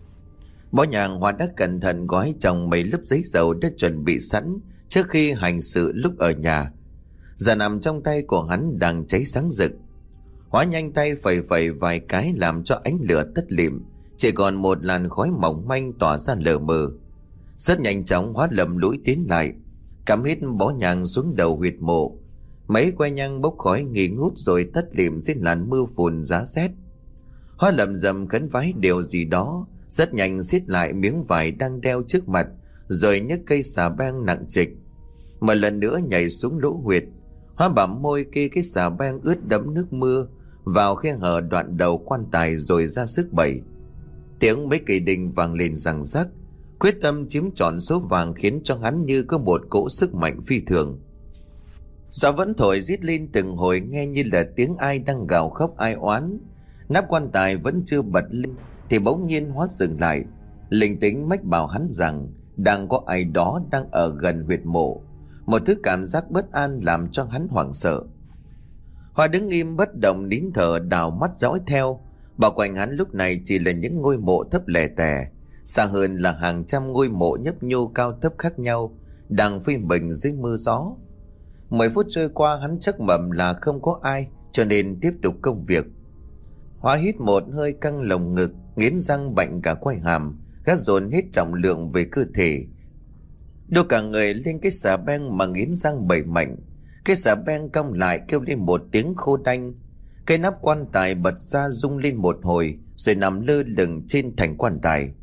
Bó nhang Hóa đã cẩn thận gói trong mấy lớp giấy dầu đã chuẩn bị sẵn trước khi hành sự lúc ở nhà. Giờ nằm trong tay của hắn đang cháy sáng rực. Hóa nhanh tay phẩy phẩy vài cái làm cho ánh lửa tắt lịm, chỉ còn một làn khói mỏng manh tỏa ra lờ mờ. Rất nhanh chóng Hóa lầm lũi tiến lại, cắm hết bó nhang xuống đầu huyệt mộ. Mấy que nhang bốc khói nghi ngút rồi tắt lịm dưới làn mưa phùn giá rét. Hóa lầm rầm khấn vái điều gì đó, rất nhanh siết lại miếng vải đang đeo trước mặt, rồi nhấc cây xà beng nặng trịch, một lần nữa nhảy xuống lỗ huyệt. Hóa bặm môi kê cái xà beng ướt đẫm nước mưa vào khe hở đoạn đầu quan tài rồi ra sức bẩy. Tiếng mấy cây đinh vang lên răng rắc. Quyết tâm chiếm trọn số vàng khiến cho hắn như có một cỗ sức mạnh phi thường. Gió vẫn thổi rít lên từng hồi, nghe như là tiếng ai đang gào khóc ai oán. Nắp quan tài vẫn chưa bật lên thì bỗng nhiên Hóa dừng lại. Linh tính mách bảo hắn rằng đang có ai đó đang ở gần huyệt mộ. Một thứ cảm giác bất an làm cho hắn hoảng sợ. Hóa đứng im bất động nín thở đào mắt dõi theo. Bao quanh hắn lúc này chỉ là những ngôi mộ thấp lẻ tẻ, xa hơn là hàng trăm ngôi mộ nhấp nhô cao thấp khác nhau đang phơi mình dưới mưa gió. Mười phút trôi qua hắn chắc mẩm là không có ai, cho nên tiếp tục công việc. Hóa hít một hơi căng lồng ngực, nghiến răng bạnh cả quai hàm, gác dồn hết trọng lượng về cơ thể, đưa cả người lên cái xà beng mà nghiến răng bẩy mạnh. Cái xà beng cong lại kêu lên một tiếng khô đanh. Cái nắp quan tài bật ra rung lên một hồi rồi nằm lơ lửng trên thành quan tài.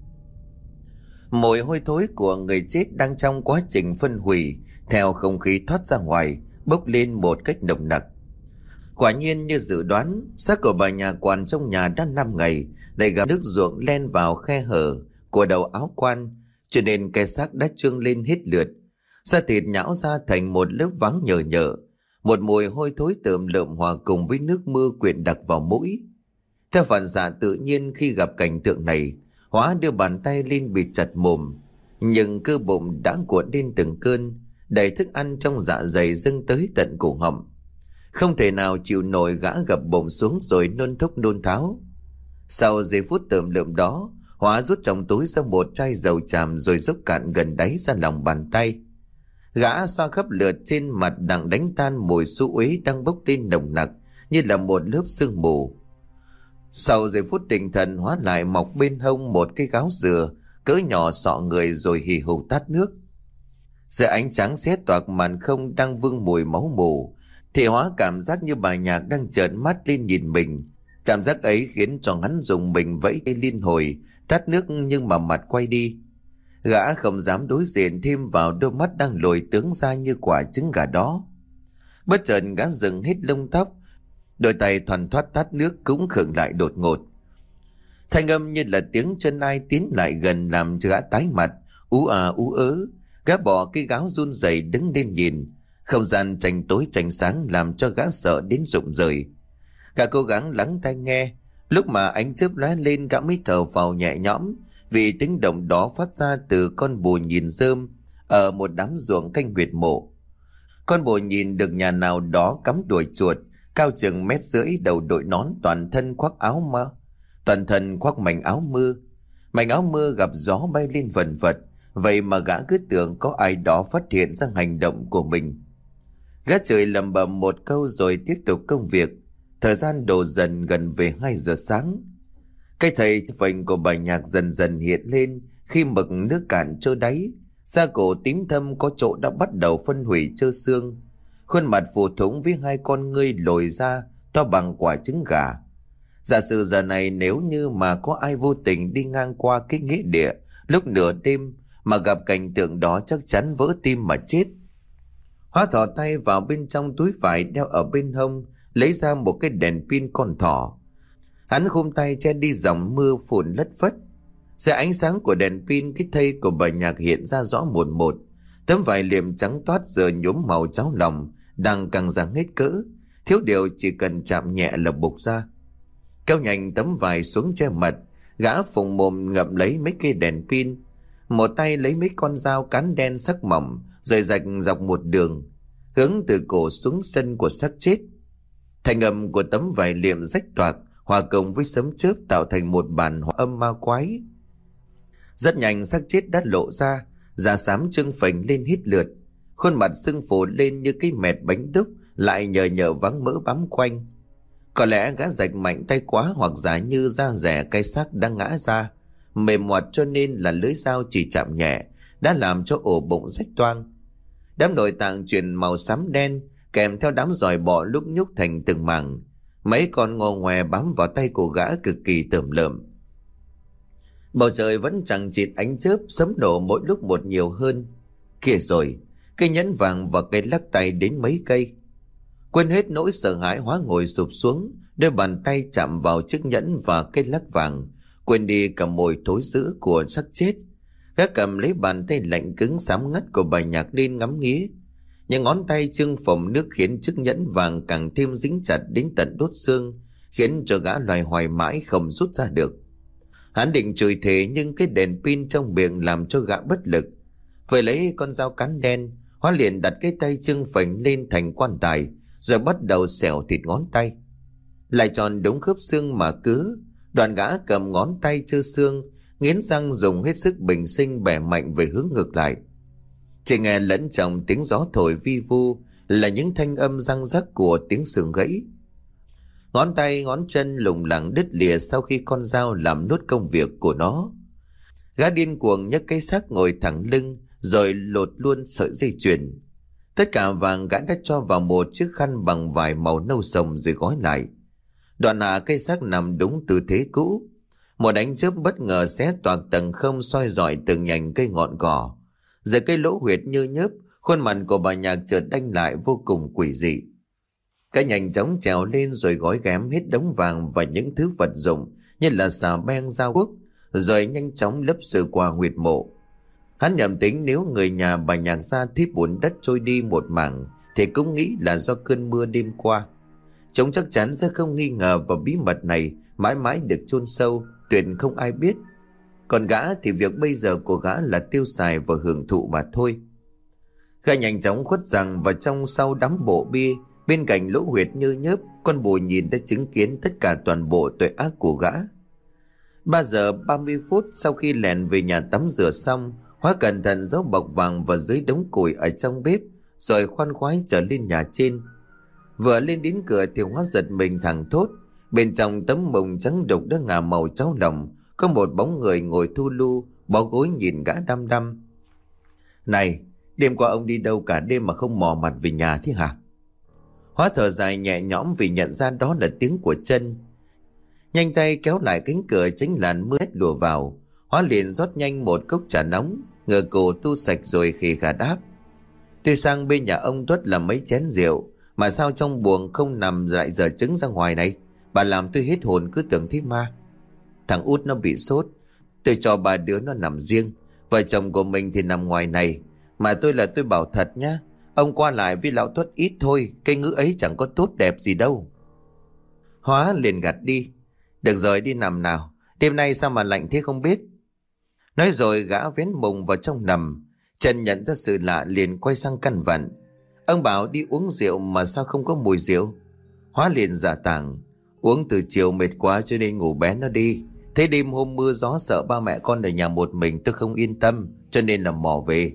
Mùi hôi thối của người chết đang trong quá trình phân hủy theo không khí thoát ra ngoài, bốc lên một cách nồng nặc. Quả nhiên như dự đoán, xác của bà nhà quan trong nhà đã năm ngày lại gặp nước ruộng len vào khe hở của đầu áo quan, cho nên cái xác đã trương lên hết lượt. Da thịt nhão ra thành một lớp váng nhờ nhợ, một mùi hôi thối tởm lợm hòa cùng với nước mưa quyện đặc vào mũi. Theo phản xạ tự nhiên khi gặp cảnh tượng này, Hóa đưa bàn tay lên bịt chặt mồm, nhưng cơ bụng đã cuộn lên từng cơn, đầy thức ăn trong dạ dày dâng tới tận cổ họng. Không thể nào chịu nổi, gã gập bụng xuống rồi nôn thốc nôn tháo. Sau giây phút tởm lợm đó, Hóa rút trong túi ra một chai dầu tràm rồi dốc cạn gần đáy ra lòng bàn tay. Gã xoa khắp lượt trên mặt đặng đánh tan mùi xú uế đang bốc lên nồng nặc như là một lớp sương mù. Sau giây phút định thần, Hóa lại mọc bên hông một cái gáo dừa cỡ nhỏ xọ người rồi hì hục tát nước. Giữa ánh trắng xé toạc màn không đang vương mùi máu mù, thì Hóa cảm giác như bà Nhạc đang trợn mắt lên nhìn mình. Cảm giác ấy khiến cho hắn dùng mình vẫy cây liên hồi tát nước, nhưng mà mặt quay đi. Gã không dám đối diện thêm vào đôi mắt đang lồi tướng ra như quả trứng gà đó. Bất chợt gã dừng hết lông tóc, đôi tay thoăn thoắt tát nước cũng khựng lại đột ngột. Thanh âm như là tiếng chân ai tiến lại gần làm cho gã tái mặt, ú à ú ớ. Gã bỏ cái gáo run rẩy đứng lên nhìn. Không gian tranh tối tranh sáng làm cho gã sợ đến rụng rời. Gã cố gắng lắng tai nghe. Lúc mà ánh chớp lóe lên, gã mới thở phào nhẹ nhõm, vì tiếng động đó phát ra từ con bồ nhìn rơm ở một đám ruộng canh huyệt mộ. Con bồ nhìn được nhà nào đó cắm đuôi chuột, cao chừng mét rưỡi, đầu đội nón, toàn thân khoác áo mơ, toàn thân khoác mảnh áo mưa. Mảnh áo mưa gặp gió bay lên vần vật, Vậy mà gã cứ tưởng có ai đó phát hiện ra hành động của mình. Gã chửi lầm bầm một câu rồi tiếp tục công việc. Thời gian đổ dần gần về hai giờ sáng. Cái thầy phình của bài nhạc dần dần hiện lên khi mực nước cạn trơ đáy. Da cổ tím thâm có chỗ đã bắt đầu phân hủy trơ xương. Khuôn mặt phù thủng với hai con ngươi lồi ra to bằng quả trứng gà. Giả sử giờ này nếu như mà có ai vô tình đi ngang qua cái nghĩa địa lúc nửa đêm mà gặp cảnh tượng đó chắc chắn vỡ tim mà chết. Hóa thò tay vào bên trong túi vải đeo ở bên hông, lấy ra một cái đèn pin con thỏ. Hắn khum tay che đi dòng mưa phùn lất phất. Dưới ánh sáng của đèn pin, cái thây của bài nhạc hiện ra rõ một một. Tấm vải liệm trắng toát giờ nhuốm màu cháo lòng, đang căng ra hết cỡ. Thiếu điều chỉ cần chạm nhẹ là bục ra. Kéo nhanh tấm vải xuống che mặt, gã phùng mồm ngậm lấy mấy cây đèn pin. Một tay lấy mấy con dao cán đen sắc mỏng, rồi rạch dọc một đường, hướng từ cổ xuống sân của xác chết. Thành âm của tấm vải liệm rách toạc hòa cùng với sấm chớp tạo thành một bản hòa âm ma quái. Rất nhanh xác chết đã lộ ra, da xám trưng phình lên hít lượt, khuôn mặt sưng phù lên như cái mẹt bánh đúc, lại nhờ nhờ vắng mỡ bám quanh. Có lẽ gã rạch mạnh tay quá, hoặc giả như da rẻ cây xác đang ngã ra mềm ngoặt, cho nên là lưỡi dao chỉ chạm nhẹ đã làm cho ổ bụng rách toang. Đám nội tạng chuyển màu xám đen, kèm theo đám giòi bọ lúc nhúc thành từng mảng. Mấy con ngò ngoe bám vào tay của gã cực kỳ tởm lợm. Bầu trời vẫn chẳng chịt ánh chớp, sấm nổ mỗi lúc một nhiều hơn. Kìa rồi, cây nhẫn vàng và cây lắc tay đến mấy cây. Quên hết nỗi sợ hãi, Hóa ngồi sụp xuống, đôi bàn tay chạm vào chiếc nhẫn và cây lắc vàng, quên đi cả mùi thối rữa của xác chết. Gã cầm lấy bàn tay lạnh cứng xám ngắt của bài nhạc lên ngắm nghía. Những ngón tay trưng phồng nước khiến chiếc nhẫn vàng càng thêm dính chặt đến tận đốt xương, khiến cho gã loài hoài mãi không rút ra được. Hắn định chửi thề, nhưng cái đèn pin trong miệng làm cho gã bất lực. Vừa lấy con dao cán đen, Hóa liền đặt cái tay trưng phình lên thành quan tài, rồi bắt đầu xẻo thịt ngón tay. Lại tròn đúng khớp xương mà cứ. Đoàn gã cầm ngón tay trơ xương, nghiến răng dùng hết sức bình sinh bẻ mạnh về hướng ngược lại. Chỉ nghe lẫn trong tiếng gió thổi vi vu là những thanh âm răng rắc của tiếng xương gãy. Ngón tay ngón chân lủng lẳng đứt lìa sau khi con dao làm nốt công việc của nó. Gã điên cuồng nhấc cái xác ngồi thẳng lưng, rồi lột luôn sợi dây chuyền. Tất cả vàng gã đã cho vào một chiếc khăn bằng vải màu nâu sồng rồi gói lại. Đoạn hạ cây xác nằm đúng tư thế cũ. Một ánh chớp bất ngờ xé toạc tầng không, soi rọi từng nhành cây ngọn cỏ. Giờ cây lỗ huyệt như nhớp, khuôn mặt của bà nhạc chợt đanh lại vô cùng quỷ dị. Cả nhanh chóng trèo lên rồi gói ghém hết đống vàng và những thứ vật dụng như là xà beng, dao cuốc, rồi nhanh chóng lấp sự qua huyệt mộ. Hắn nhầm tính nếu người nhà bà nhạc ra thiếp bùn đất trôi đi một mảng thì cũng nghĩ là do cơn mưa đêm qua. Chúng chắc chắn sẽ không nghi ngờ vào bí mật này mãi mãi được chôn sâu, tuyệt không ai biết. Còn gã thì việc bây giờ của gã là tiêu xài và hưởng thụ mà thôi. Gã nhanh chóng khuất rằng vào trong sau đám bộ bia, bên cạnh lỗ huyệt như nhớp, con bồ nhìn đã chứng kiến tất cả toàn bộ tội ác của gã. Ba giờ ba mươi phút sau khi lèn về nhà tắm rửa xong, Hóa cẩn thận giấu bọc vàng vào dưới đống củi ở trong bếp, rồi khoan khoái trở lên nhà trên. Vừa lên đến cửa thì Hóa giật mình thẳng thốt. Bên trong tấm mùng trắng đục đã ngả màu cháo lòng, có một bóng người ngồi thu lu, bó gối nhìn gã đăm đăm. Này, đêm qua ông đi đâu cả đêm mà không mò mặt về nhà thế hả? Hóa thở dài nhẹ nhõm vì nhận ra đó là tiếng của chân. Nhanh tay kéo lại cánh cửa tránh làn mưa lùa vào. Hóa liền rót nhanh một cốc trà nóng, ngửa cổ tu sạch rồi khì khà đáp. Tôi sang bên nhà ông Tuất làm mấy chén rượu, mà sao trong buồng không nằm lại giờ trứng ra ngoài này? Bà làm tôi hết hồn, cứ tưởng thấy ma. Thằng út nó bị sốt, tôi cho ba đứa nó nằm riêng, vợ chồng của mình thì nằm ngoài này. Mà tôi là tôi bảo thật nhá, ông qua lại với lão Tuất ít thôi, cái ngữ ấy chẳng có tốt đẹp gì đâu. Hóa liền gạt đi. Được rồi, đi nằm nào, đêm nay sao mà lạnh thế không biết. Nói rồi gã vén mùng vào trong nằm. Trần nhận ra sự lạ liền quay sang căn vặn. Ông bảo đi uống rượu mà sao không có mùi rượu? Hóa liền giả tàng. Uống từ chiều mệt quá cho nên ngủ bén nó đi. Thế đêm hôm mưa gió sợ ba mẹ con ở nhà một mình tôi không yên tâm, cho nên là mò về.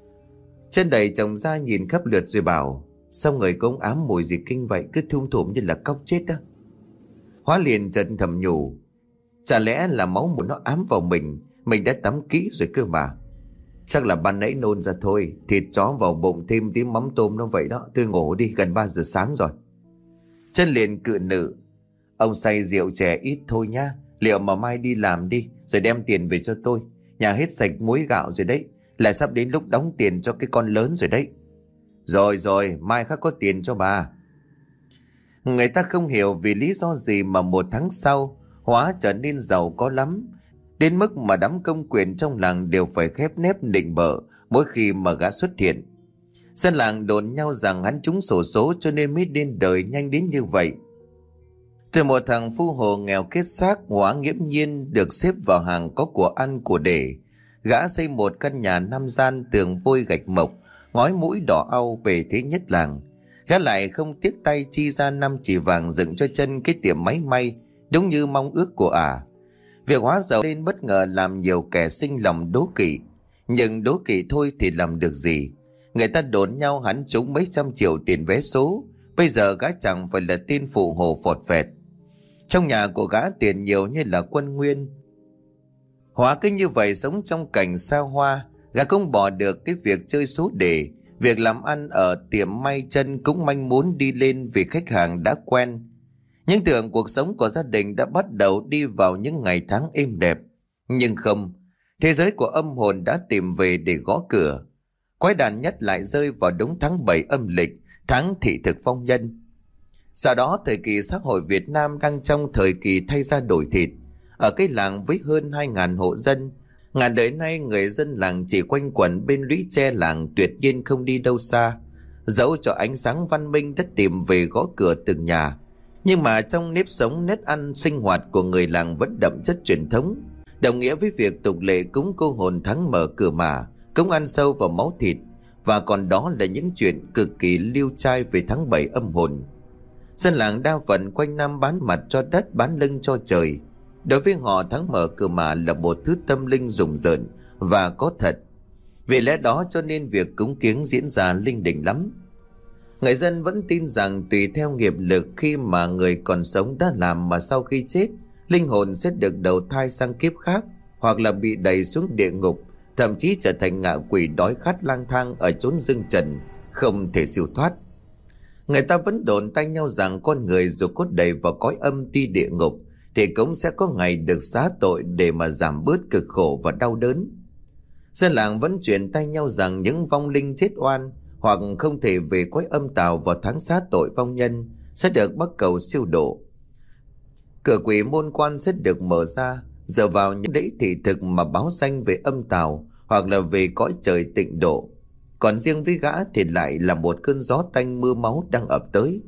Chân đẩy chồng ra nhìn khắp lượt rồi bảo: sao người có ông ám mùi gì kinh vậy, cứ thum thủm như là cóc chết đó. Hóa liền chợt thầm nhủ: chả lẽ là máu mùi nó ám vào mình, mình đã tắm kỹ rồi cơ mà. Chắc là ban nãy nôn ra thôi, thịt chó vào bụng thêm tí mắm tôm nó vậy đó. Tôi ngủ đi, gần ba giờ sáng rồi. Chân liền cự nữ: ông say rượu chè ít thôi nhá, liệu mà mai đi làm đi rồi đem tiền về cho tôi. Nhà hết sạch muối gạo rồi đấy, lại sắp đến lúc đóng tiền cho cái con lớn rồi đấy. Rồi rồi, mai khắc có tiền cho bà. Người ta không hiểu vì lý do gì mà một tháng sau Hóa trở nên giàu có lắm, đến mức mà đám công quyền trong làng đều phải khép nép nịnh bợ mỗi khi mà gã xuất hiện. Dân làng đồn nhau rằng hắn trúng xổ số cho nên mới đến đời nhanh đến như vậy. Từ một thằng phu hồ nghèo kết xác, Hóa nghiễm nhiên được xếp vào hàng có của ăn của để. Gã xây một căn nhà năm gian tường vôi gạch mộc, ngói mũi đỏ au bề thế nhất làng. Gã lại không tiếc tay chi ra năm chỉ vàng dựng cho chân cái tiệm máy may, đúng như mong ước của ả. À. Việc Hóa giàu lên bất ngờ làm nhiều kẻ sinh lòng đố kỵ, nhưng đố kỵ thôi thì làm được gì. Người ta đồn nhau hắn trúng mấy trăm triệu tiền vé số, bây giờ gã chẳng phải là tên phụ hồ phọt phẹt. Trong nhà của gã tiền nhiều như là quân nguyên. Hóa cứ như vậy sống trong cảnh xa hoa, gã cũng bỏ được cái việc chơi số đề. Việc làm ăn ở tiệm may chân cũng manh muốn đi lên vì khách hàng đã quen. Những tưởng cuộc sống của gia đình đã bắt đầu đi vào những ngày tháng êm đẹp. Nhưng không, thế giới của âm hồn đã tìm về để gõ cửa. Quái đản nhất lại rơi vào đúng tháng bảy âm lịch, tháng thị thực phong nhân. Sau đó thời kỳ xã hội Việt Nam đang trong thời kỳ thay ra đổi thịt. Ở cái làng với hơn hai ngàn hộ dân, ngàn đời nay người dân làng chỉ quanh quẩn bên lũy tre làng, tuyệt nhiên không đi đâu xa. Dẫu cho ánh sáng văn minh đã tìm về gõ cửa từng nhà, nhưng mà trong nếp sống nét ăn sinh hoạt của người làng vẫn đậm chất truyền thống, đồng nghĩa với việc tục lệ cúng cô hồn tháng mở cửa mà, cúng ăn sâu vào máu thịt. Và còn đó là những chuyện cực kỳ liêu trai về tháng bảy âm hồn. Dân làng đa phần quanh năm bán mặt cho đất, bán lưng cho trời. Đối với họ, tháng mở cửa mà là một thứ tâm linh rùng rợn và có thật. Vì lẽ đó cho nên việc cúng kiếng diễn ra linh đình lắm. Người dân vẫn tin rằng tùy theo nghiệp lực, khi mà người còn sống đã làm mà sau khi chết, linh hồn sẽ được đầu thai sang kiếp khác, hoặc là bị đẩy xuống địa ngục, thậm chí trở thành ngạ quỷ đói khát lang thang ở chốn dương trần, không thể siêu thoát. Người ta vẫn đồn tay nhau rằng con người dù có đầy vào cõi âm ti địa ngục thì cũng sẽ có ngày được xá tội để mà giảm bớt cực khổ và đau đớn. Dân làng vẫn truyền tay nhau rằng những vong linh chết oan hoặc không thể về cõi âm tào vào tháng xá tội vong nhân sẽ được bắt cầu siêu độ. Cửa quỷ môn quan sẽ được mở ra, dựa vào những đế thị thực mà báo danh về âm tào hoặc là về cõi trời tịnh độ. Còn riêng với gã thì lại là một cơn gió tanh mưa máu đang ập tới.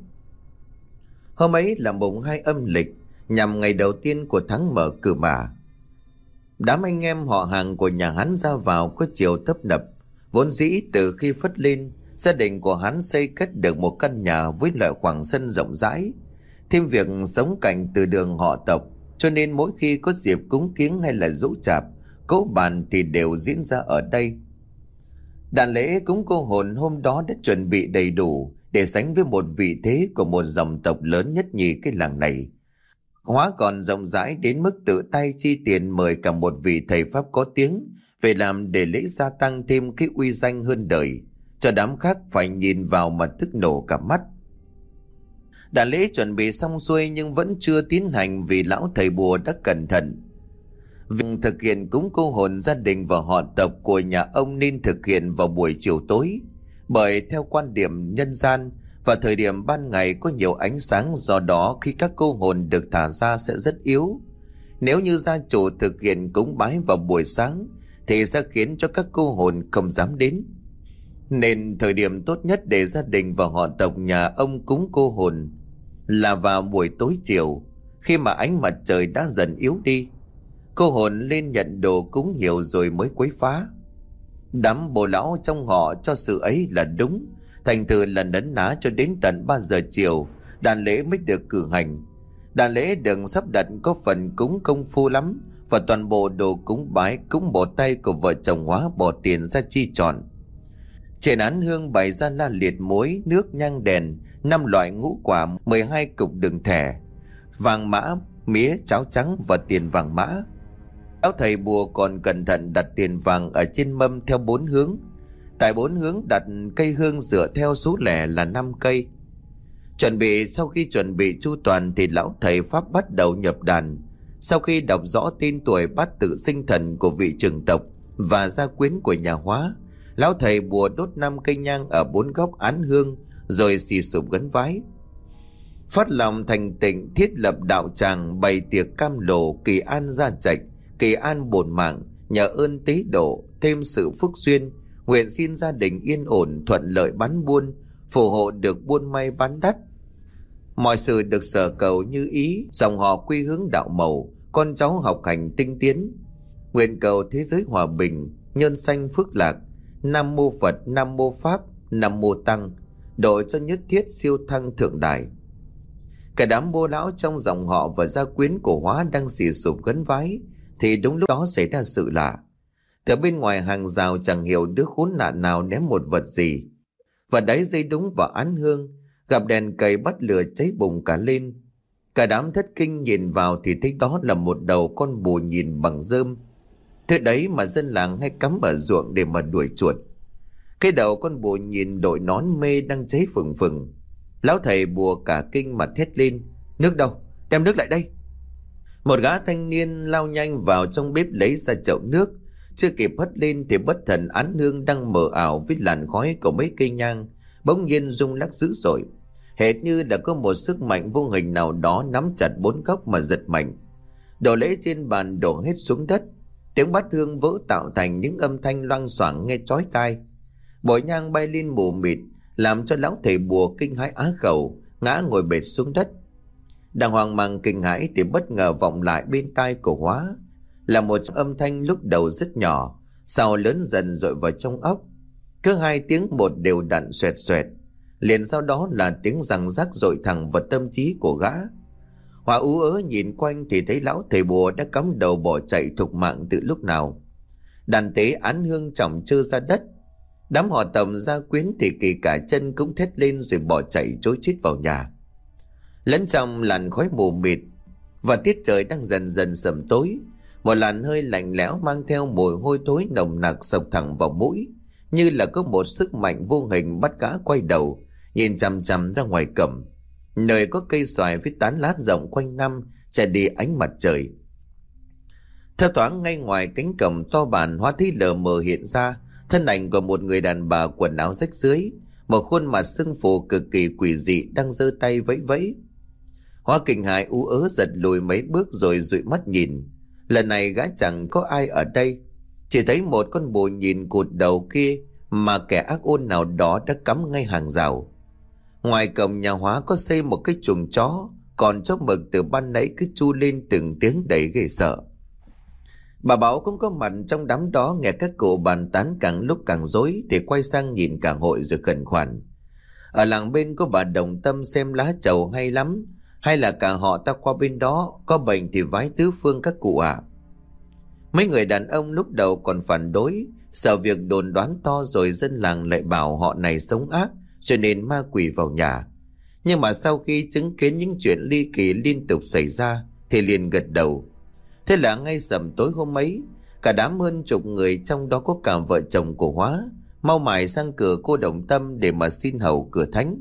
Hôm ấy là mùng hai âm lịch, nhằm ngày đầu tiên của tháng mở cửa mà. Đám anh em họ hàng của nhà hắn ra vào có chiều tấp nập. Vốn dĩ từ khi phất lên, gia đình của hắn xây cất được một căn nhà với loại khoảng sân rộng rãi. Thêm việc sống cạnh từ đường họ tộc, cho nên mỗi khi có dịp cúng kiếng hay là giỗ chạp, cỗ bàn thì đều diễn ra ở đây. Đàn lễ cúng cô hồn hôm đó đã chuẩn bị đầy đủ để sánh với một vị thế của một dòng tộc lớn nhất nhì cái làng này. Hóa còn rộng rãi đến mức tự tay chi tiền mời cả một vị thầy pháp có tiếng về làm để lễ gia tăng thêm cái uy danh hơn đời, cho đám khác phải nhìn vào mà tức nổ cả mắt. Đàn lễ chuẩn bị xong xuôi nhưng vẫn chưa tiến hành vì lão thầy bùa đã cẩn thận. Việc thực hiện cúng cô hồn gia đình và họ tộc của nhà ông nên thực hiện vào buổi chiều tối, bởi theo quan điểm nhân gian, vào thời điểm ban ngày có nhiều ánh sáng, do đó khi các cô hồn được thả ra sẽ rất yếu. Nếu như gia chủ thực hiện cúng bái vào buổi sáng thì sẽ khiến cho các cô hồn không dám đến. Nên thời điểm tốt nhất để gia đình và họ tộc nhà ông cúng cô hồn là vào buổi tối chiều, khi mà ánh mặt trời đã dần yếu đi. Cô hồn lên nhận đồ cúng nhiều rồi mới quấy phá. Đám bồ lão trong họ cho sự ấy là đúng, thành thử là nấn ná cho đến tận ba giờ chiều đàn lễ mới được cử hành. Đàn lễ được sắp đặt có phần cúng công phu lắm, và toàn bộ đồ cúng bái cúng bộ tay của vợ chồng Hóa bỏ tiền ra chi chọn. Trên án hương bày ra la liệt muối, nước, nhang, đèn, năm loại ngũ quả, mười hai cục đường thẻ, vàng mã, mía, cháo trắng và tiền vàng mã. Lão thầy bùa còn cẩn thận đặt tiền vàng ở trên mâm theo bốn hướng. Tại bốn hướng đặt cây hương dựa theo số lẻ là năm cây. Chuẩn bị Sau khi chuẩn bị chu toàn thì lão thầy pháp bắt đầu nhập đàn. Sau khi đọc rõ tên tuổi, bát tự sinh thần của vị trưởng tộc và gia quyến của nhà Hóa, lão thầy bùa đốt năm cây nhang ở bốn góc án hương, rồi xì sụp gấn vái. Phát lòng thành tịnh thiết lập đạo tràng, bày tiệc cam lồ, kỳ an gia trạch, kỳ an bổn mạng, nhờ ơn tế độ thêm sự phúc duyên, nguyện xin gia đình yên ổn, thuận lợi bán buôn, phù hộ được buôn may bán đắt, mọi sự được sở cầu như ý, dòng họ quy hướng đạo màu, con cháu học hành tinh tiến, nguyện cầu thế giới hòa bình, nhân sanh phước lạc. Nam mô Phật, Nam mô Pháp, Nam mô Tăng, độ cho nhất thiết siêu thăng thượng đại. Cả đám bô lão trong dòng họ và gia quyến của Hóa đang xì sụp gấn vái, thì đúng lúc đó xảy ra sự lạ. Từ bên ngoài hàng rào chẳng hiểu đứa khốn nạn nào ném một vật gì, và đáy dây đúng vào án hương, gặp đèn cầy bắt lửa cháy bùng cả lên. Cả đám thất kinh nhìn vào thì thấy đó là một đầu con bồ nhìn bằng rơm. Thế đấy mà dân làng hay cắm ở ruộng để mà đuổi chuột. Cái đầu con bồ nhìn đội nón mê đang cháy phừng phừng. Lão thầy bùa cả kinh mà thét lên: "Nước đâu? Đem nước lại đây!" Một gã thanh niên lao nhanh vào trong bếp lấy ra chậu nước. Chưa kịp hất lên thì bất thần án hương đang mờ ảo với làn khói của mấy cây nhang bỗng nhiên rung lắc dữ dội, hệt như đã có một sức mạnh vô hình nào đó nắm chặt bốn góc mà giật mạnh. Đồ lễ trên bàn đổ hết xuống đất, tiếng bát hương vỡ tạo thành những âm thanh loang xoảng nghe chói tai. Bụi nhang bay lên mù mịt, làm cho lão thầy bùa kinh hãi á khẩu, ngã ngồi bệt xuống đất. Đang hoang mang kinh hãi thì bất ngờ vọng lại bên tai của Hóa là một âm thanh lúc đầu rất nhỏ, sau lớn dần dội vào trong óc. Cứ hai tiếng một đều đặn xoẹt xoẹt, liền sau đó là tiếng giằng rắc dội thẳng vào tâm trí của gã. Hóa ú ớ nhìn quanh thì thấy lão thầy bùa đã cắm đầu bỏ chạy thục mạng từ lúc nào. Đàn tế án hương chỏng trơ ra đất. Đám họ Tầm gia quyến thì kỳ cả chân cũng thét lên rồi bỏ chạy trối chết vào nhà. Lẫn trong làn khói mù mịt và tiết trời đang dần dần sầm tối, một làn hơi lạnh lẽo mang theo mùi hôi thối nồng nặc xộc thẳng vào mũi, như là có một sức mạnh vô hình bắt gã quay đầu nhìn chằm chằm ra ngoài cổng, nơi có cây xoài với tán lá rộng quanh năm che đi ánh mặt trời. Theo thoáng ngay ngoài cánh cổng to bản, Hóa thấy lờ mờ hiện ra thân ảnh của một người đàn bà quần áo rách rưới, một khuôn mặt sưng phù cực kỳ quỷ dị đang giơ tay vẫy vẫy. Hóa kinh hãi ú ớ giật lùi mấy bước rồi dụi mắt nhìn. Lần này gã chẳng có ai ở đây, chỉ thấy một con bồ nhìn cụt đầu kia mà kẻ ác ôn nào đó đã cắm ngay hàng rào. Ngoài cổng nhà Hóa có xây một cái chuồng chó, còn chó mực từ ban nãy cứ chu lên từng tiếng đầy ghê sợ. Bà Bảo cũng có mặt trong đám đó, nghe các cụ bàn tán càng lúc càng rối thì quay sang nhìn cả hội rồi khẩn khoản: "Ở làng bên có bà Đồng Tâm xem lá trầu hay lắm, hay là cả họ ta qua bên đó, có bệnh thì vái tứ phương các cụ ạ." Mấy người đàn ông lúc đầu còn phản đối, sợ việc đồn đoán to rồi dân làng lại bảo họ này sống ác cho nên ma quỷ vào nhà. Nhưng mà sau khi chứng kiến những chuyện ly kỳ liên tục xảy ra thì liền gật đầu. Thế là ngay sầm tối hôm ấy, cả đám hơn chục người, trong đó có cả vợ chồng của Hóa, mau mải sang cửa cô Đồng Tâm để mà xin hầu cửa thánh.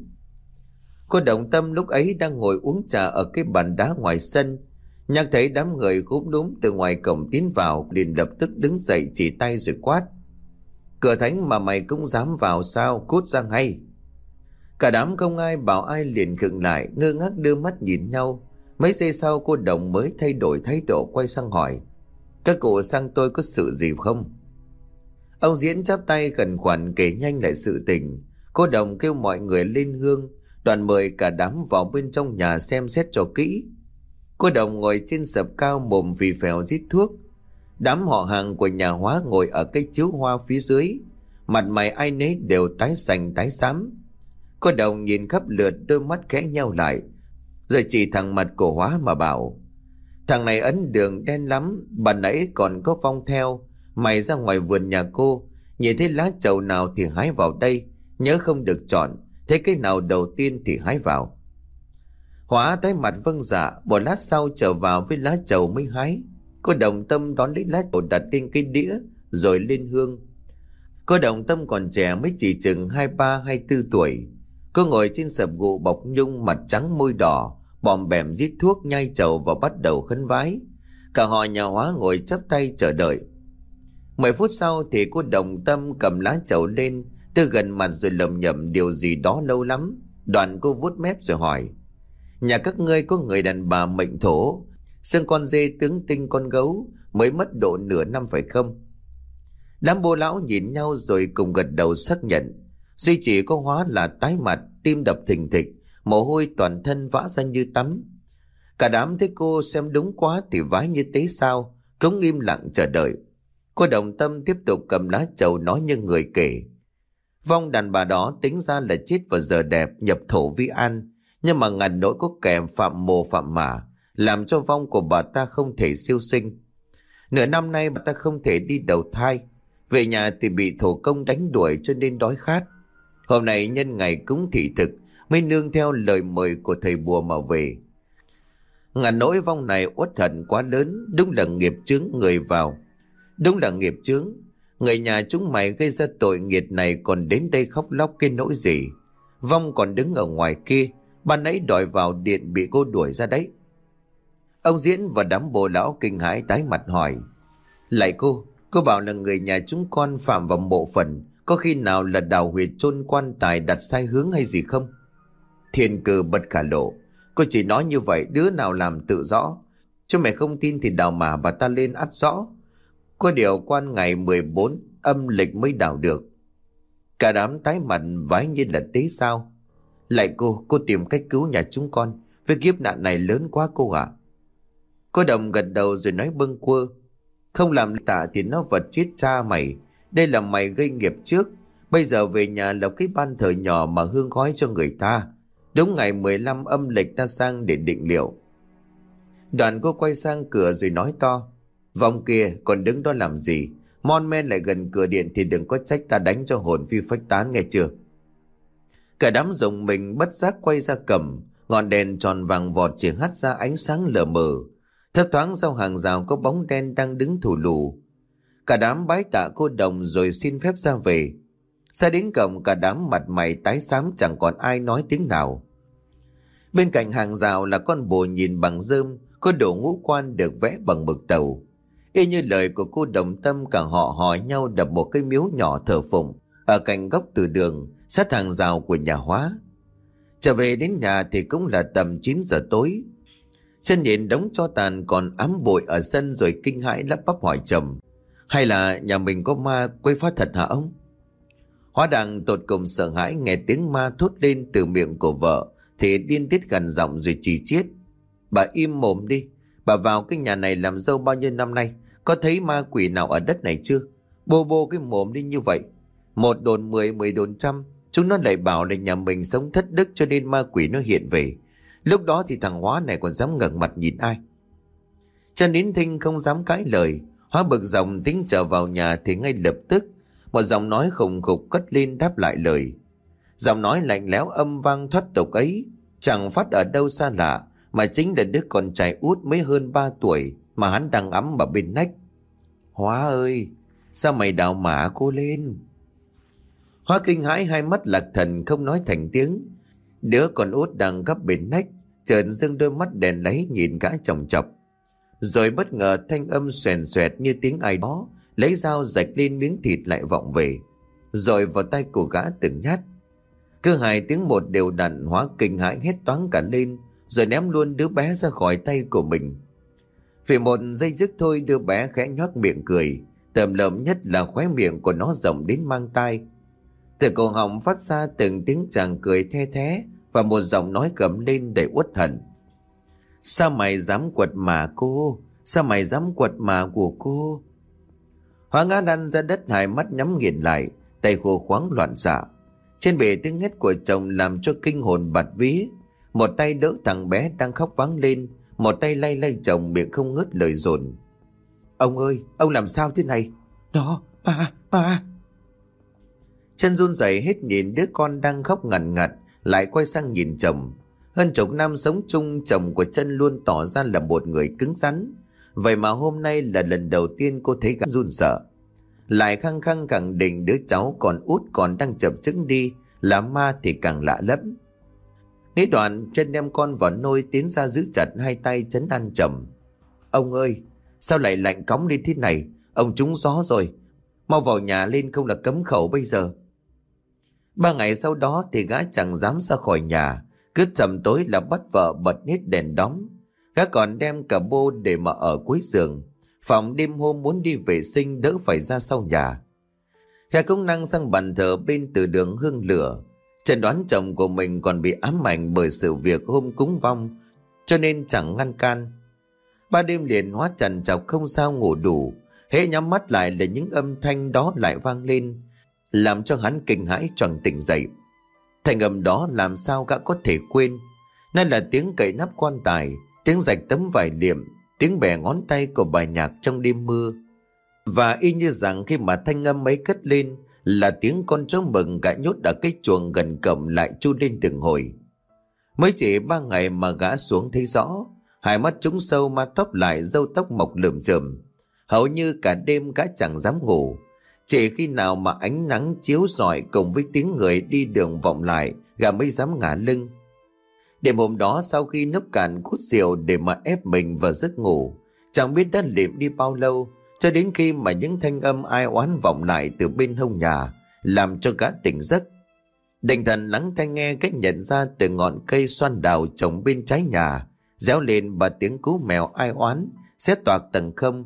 Cô Đồng Tâm lúc ấy đang ngồi uống trà ở cái bàn đá ngoài sân, nhắc thấy đám người khúm núm từ ngoài cổng tiến vào, liền lập tức đứng dậy chỉ tay rồi quát: "Cửa thánh mà mày cũng dám vào sao? Cút ra ngay!" Cả đám không ai bảo ai liền khựng lại, ngơ ngác đưa mắt nhìn nhau. Mấy giây sau cô Đồng mới thay đổi thái độ, quay sang hỏi: "Các cụ sang tôi có sự gì không?" Ông Diễn chắp tay khẩn khoản kể nhanh lại sự tình. Cô Đồng kêu mọi người lên hương, đoàn mời cả đám vào bên trong nhà xem xét cho kỹ. Cô Đồng ngồi trên sập cao, mồm vì phèo rít thuốc. Đám họ hàng của nhà Hóa ngồi ở cái chiếu hoa phía dưới, mặt mày ai nấy đều tái xanh tái xám. Cô Đồng nhìn khắp lượt, đôi mắt khẽ nheo lại, rồi chỉ thẳng mặt của Hóa mà bảo: Thằng này ấn đường đen lắm, bà nãy còn có Phong theo. Mày ra ngoài vườn nhà cô, nhìn thấy lá trầu nào thì hái vào đây, nhớ không được chọn, thấy cái nào đầu tiên thì hái vào. Hóa tái mặt vâng dạ, một lát sau trở vào với lá trầu mới hái. Cô Đồng Tâm đón lấy lá trầu đặt lên cái đĩa rồi lên hương. Cô Đồng Tâm còn trẻ, mới chỉ chừng hai ba hai tư tuổi. Cô ngồi trên sập gụ bọc nhung, mặt trắng môi đỏ, bòm bẻm rít thuốc nhai trầu và bắt đầu khấn vái. Cả họ nhà Hóa ngồi chắp tay chờ đợi. Mười phút sau thì cô Đồng Tâm cầm lá trầu lên, đưa gần mặt rồi lẩm nhẩm điều gì đó lâu lắm. Đoạn cô vuốt mép rồi hỏi: Nhà các ngươi có người đàn bà mệnh thổ, xương con dê tướng tinh con gấu, mới mất độ nửa năm phải không? Đám bô lão nhìn nhau rồi cùng gật đầu xác nhận. Duy chỉ có Hóa là tái mặt, tim đập thình thịch, mồ hôi toàn thân vã ra như tắm. Cả đám thấy cô xem đúng quá thì vái như thế sao, cũng im lặng chờ đợi. Cô Đồng Tâm tiếp tục cầm lá trầu nói như người kể: Vong đàn bà đó tính ra là chết vào giờ đẹp nhập thổ vi an, nhưng mà ngàn nỗi có kẻ phạm mồ phạm mả, làm cho vong của bà ta không thể siêu sinh. Nửa năm nay bà ta không thể đi đầu thai, về nhà thì bị thổ công đánh đuổi cho nên đói khát. Hôm nay nhân ngày cúng thị thực mới nương theo lời mời của thầy bùa mà về. Ngàn nỗi vong này uất hận quá lớn, đúng là nghiệp chướng người vào. Đúng là nghiệp chướng. Người nhà chúng mày gây ra tội nghiệt này còn đến đây khóc lóc cái nỗi gì? Vong còn đứng ở ngoài kia, ban nãy đòi vào điện bị cô đuổi ra đấy. Ông Diễn và đám bồ lão kinh hãi tái mặt hỏi: Lại cô, cô bảo là người nhà chúng con phạm vào mộ phần, có khi nào là đào huyệt chôn quan tài đặt sai hướng hay gì không? Thiên cơ bất khả lộ, cô chỉ nói như vậy đứa nào làm tự rõ. Chứ mày không tin thì đào mà bà ta lên ắt rõ. Có điều quan ngày mười bốn âm lịch mới đào được. Cả đám tái mặt vái như là tế sao. Lại cô, cô tìm cách cứu nhà chúng con, với kiếp nạn này lớn quá cô ạ. Cô Đồng gật đầu rồi nói bâng quơ: Không làm tạ thì nó vật chết cha mày. Đây là mày gây nghiệp trước, bây giờ về nhà lập cái ban thờ nhỏ mà hương khói cho người ta. Đúng ngày mười lăm âm lịch ta sang để định liệu. Đoàn cô quay sang cửa rồi nói to: Vong kia còn đứng đó làm gì? Mon men lại gần cửa điện thì đừng có trách ta đánh cho hồn phi phách tán, nghe chưa? Cả đám rồng mình bất giác quay ra cầm. Ngọn đèn tròn vàng vọt chỉ hắt ra ánh sáng lờ mờ. Thấp thoáng sau hàng rào có bóng đen đang đứng thù lù. Cả đám bái tạ cô Đồng rồi xin phép ra về. Ra đến cổng cả đám mặt mày tái xám, chẳng còn ai nói tiếng nào. Bên cạnh hàng rào là con bồ nhìn bằng rơm, có đồ ngũ quan được vẽ bằng mực tàu. Y như lời của cô Đồng Tâm, cả họ hò nhau đập một cái miếu nhỏ thờ phụng ở cạnh góc từ đường sát hàng rào của nhà Hóa. Trở về đến nhà thì cũng là tầm chín giờ tối. Chân nhìn đống tro tàn còn ám bụi ở sân rồi kinh hãi lắp bắp hỏi chồng: Hay là nhà mình có ma quấy phá thật hả ông? Hóa đang tột cùng sợ hãi nghe tiếng ma thốt lên từ miệng của vợ thì điên tiết gần giọng rồi chỉ chiết: Bà im mồm đi. Bà vào cái nhà này làm dâu bao nhiêu năm nay, có thấy ma quỷ nào ở đất này chưa? Bô bô cái mồm đi như vậy. Một đồn mười, mười đồn trăm. Chúng nó lại bảo là nhà mình sống thất đức cho nên ma quỷ nó hiện về. Lúc đó thì thằng Hóa này còn dám ngẩng mặt nhìn ai? Chân Nín Thinh không dám cãi lời. Hóa bực dòng tính trở vào nhà thì ngay lập tức một giọng nói khùng khục cất lên đáp lại lời. Giọng nói lạnh lẽo âm vang thoát tục ấy chẳng phát ở đâu xa lạ, mà chính là đứa con trai út mới hơn ba tuổi mà hắn đang ẵm ở bên nách. Hóa ơi, sao mày đào mả cô lên? Hóa kinh hãi hai mắt lạc thần không nói thành tiếng. Đứa con út đang gấp bên nách chợt dưng đôi mắt đèn lấy nhìn gã chòng chọc. Rồi bất ngờ thanh âm xoèn xoẹt như tiếng ai đó lấy dao rạch lên miếng thịt lại vọng về, rồi vào tay của gã từng nhát. Cứ hai tiếng một đều đặn, Hóa kinh hãi hét toáng cả lên rồi ném luôn đứa bé ra khỏi tay của mình. Vì một giây dứt thôi, đứa bé khẽ nhoác miệng cười, tởm lợm nhất là khóe miệng của nó rộng đến mang tai. Từ cổ họng phát ra từng tiếng chàng cười the thé và một giọng nói gầm lên đầy uất hận: Sao mày dám quật mà cô? Sao mày dám quật mà của cô? Hóa ngã lăn ra đất, hai mắt nhắm nghiền lại, tay khô khoáng loạn xạ. Trên bề tiếng hét của chồng làm cho kinh hồn bạt vía. Một tay đỡ thằng bé đang khóc váng lên, một tay lay lay chồng miệng không ngớt lời dồn: "Ông ơi, ông làm sao thế này?" "Đó, ba, ba." Chân run rẩy hết nhìn đứa con đang khóc ngằn ngặt, lại quay sang nhìn chồng. Hơn chục năm sống chung, chồng của Chân luôn tỏ ra là một người cứng rắn. Vậy mà hôm nay là lần đầu tiên cô thấy gã run sợ. Lại khăng khăng khẳng định đứa cháu còn út còn đang chập chững đi là ma thì càng lạ lắm. Nghĩ đoạn, Chân đem con vào nôi tiến ra giữ chặt hai tay trấn an chồng: "Ông ơi, sao lại lạnh cóng đi thế này? Ông trúng gió rồi. Mau vào nhà lên không là cấm khẩu bây giờ." Ba ngày sau đó thì gã chẳng dám ra khỏi nhà. Cứ tầm tối là bắt vợ bật hết đèn đóm. Gã còn đem cả bô để mà ở cuối giường, phòng đêm hôm muốn đi vệ sinh đỡ phải ra sau nhà. Gã cũng năng sang bàn thờ bên từ đường hương lửa. Chẩn đoán chồng của mình còn bị ám ảnh bởi sự việc hôm cúng vong, cho nên chẳng ngăn can. Ba đêm liền hóa trằn trọc không sao ngủ đủ. Hễ nhắm mắt lại là những âm thanh đó lại vang lên, làm cho hắn kinh hãi choàng tỉnh dậy. Thành âm đó làm sao gã có thể quên?นั่นlà tiếng cậy nắp quan tài, tiếng rạch tấm vải liệm, tiếng bẻ ngón tay của bài nhạc trong đêm mưa. Và y như rằng khi mà thanh âm ấy cất lên là tiếng con chó mừng gã nhốt ở cái chuồng gần cổng lại chu lên từng hồi. Mới chỉ ba ngày mà gã xuống thấy rõ, hai mắt trũng sâu, mà tóc lại, râu tóc mọc lởm chởm. Hầu như cả đêm gã chẳng dám ngủ. Chỉ khi nào mà ánh nắng chiếu rọi cùng với tiếng người đi đường vọng lại, gã mới dám ngả lưng. Đêm hôm đó, sau khi nấp cạn cút rượu để mà ép mình vào giấc ngủ, chẳng biết đã liệm đi bao lâu, cho đến khi mà những thanh âm ai oán vọng lại từ bên hông nhà, làm cho gã tỉnh giấc. Định thần lắng tai nghe, cách nhận ra từ ngọn cây xoan đào trồng bên trái nhà réo lên và tiếng cú mèo ai oán xé toạc tầng không.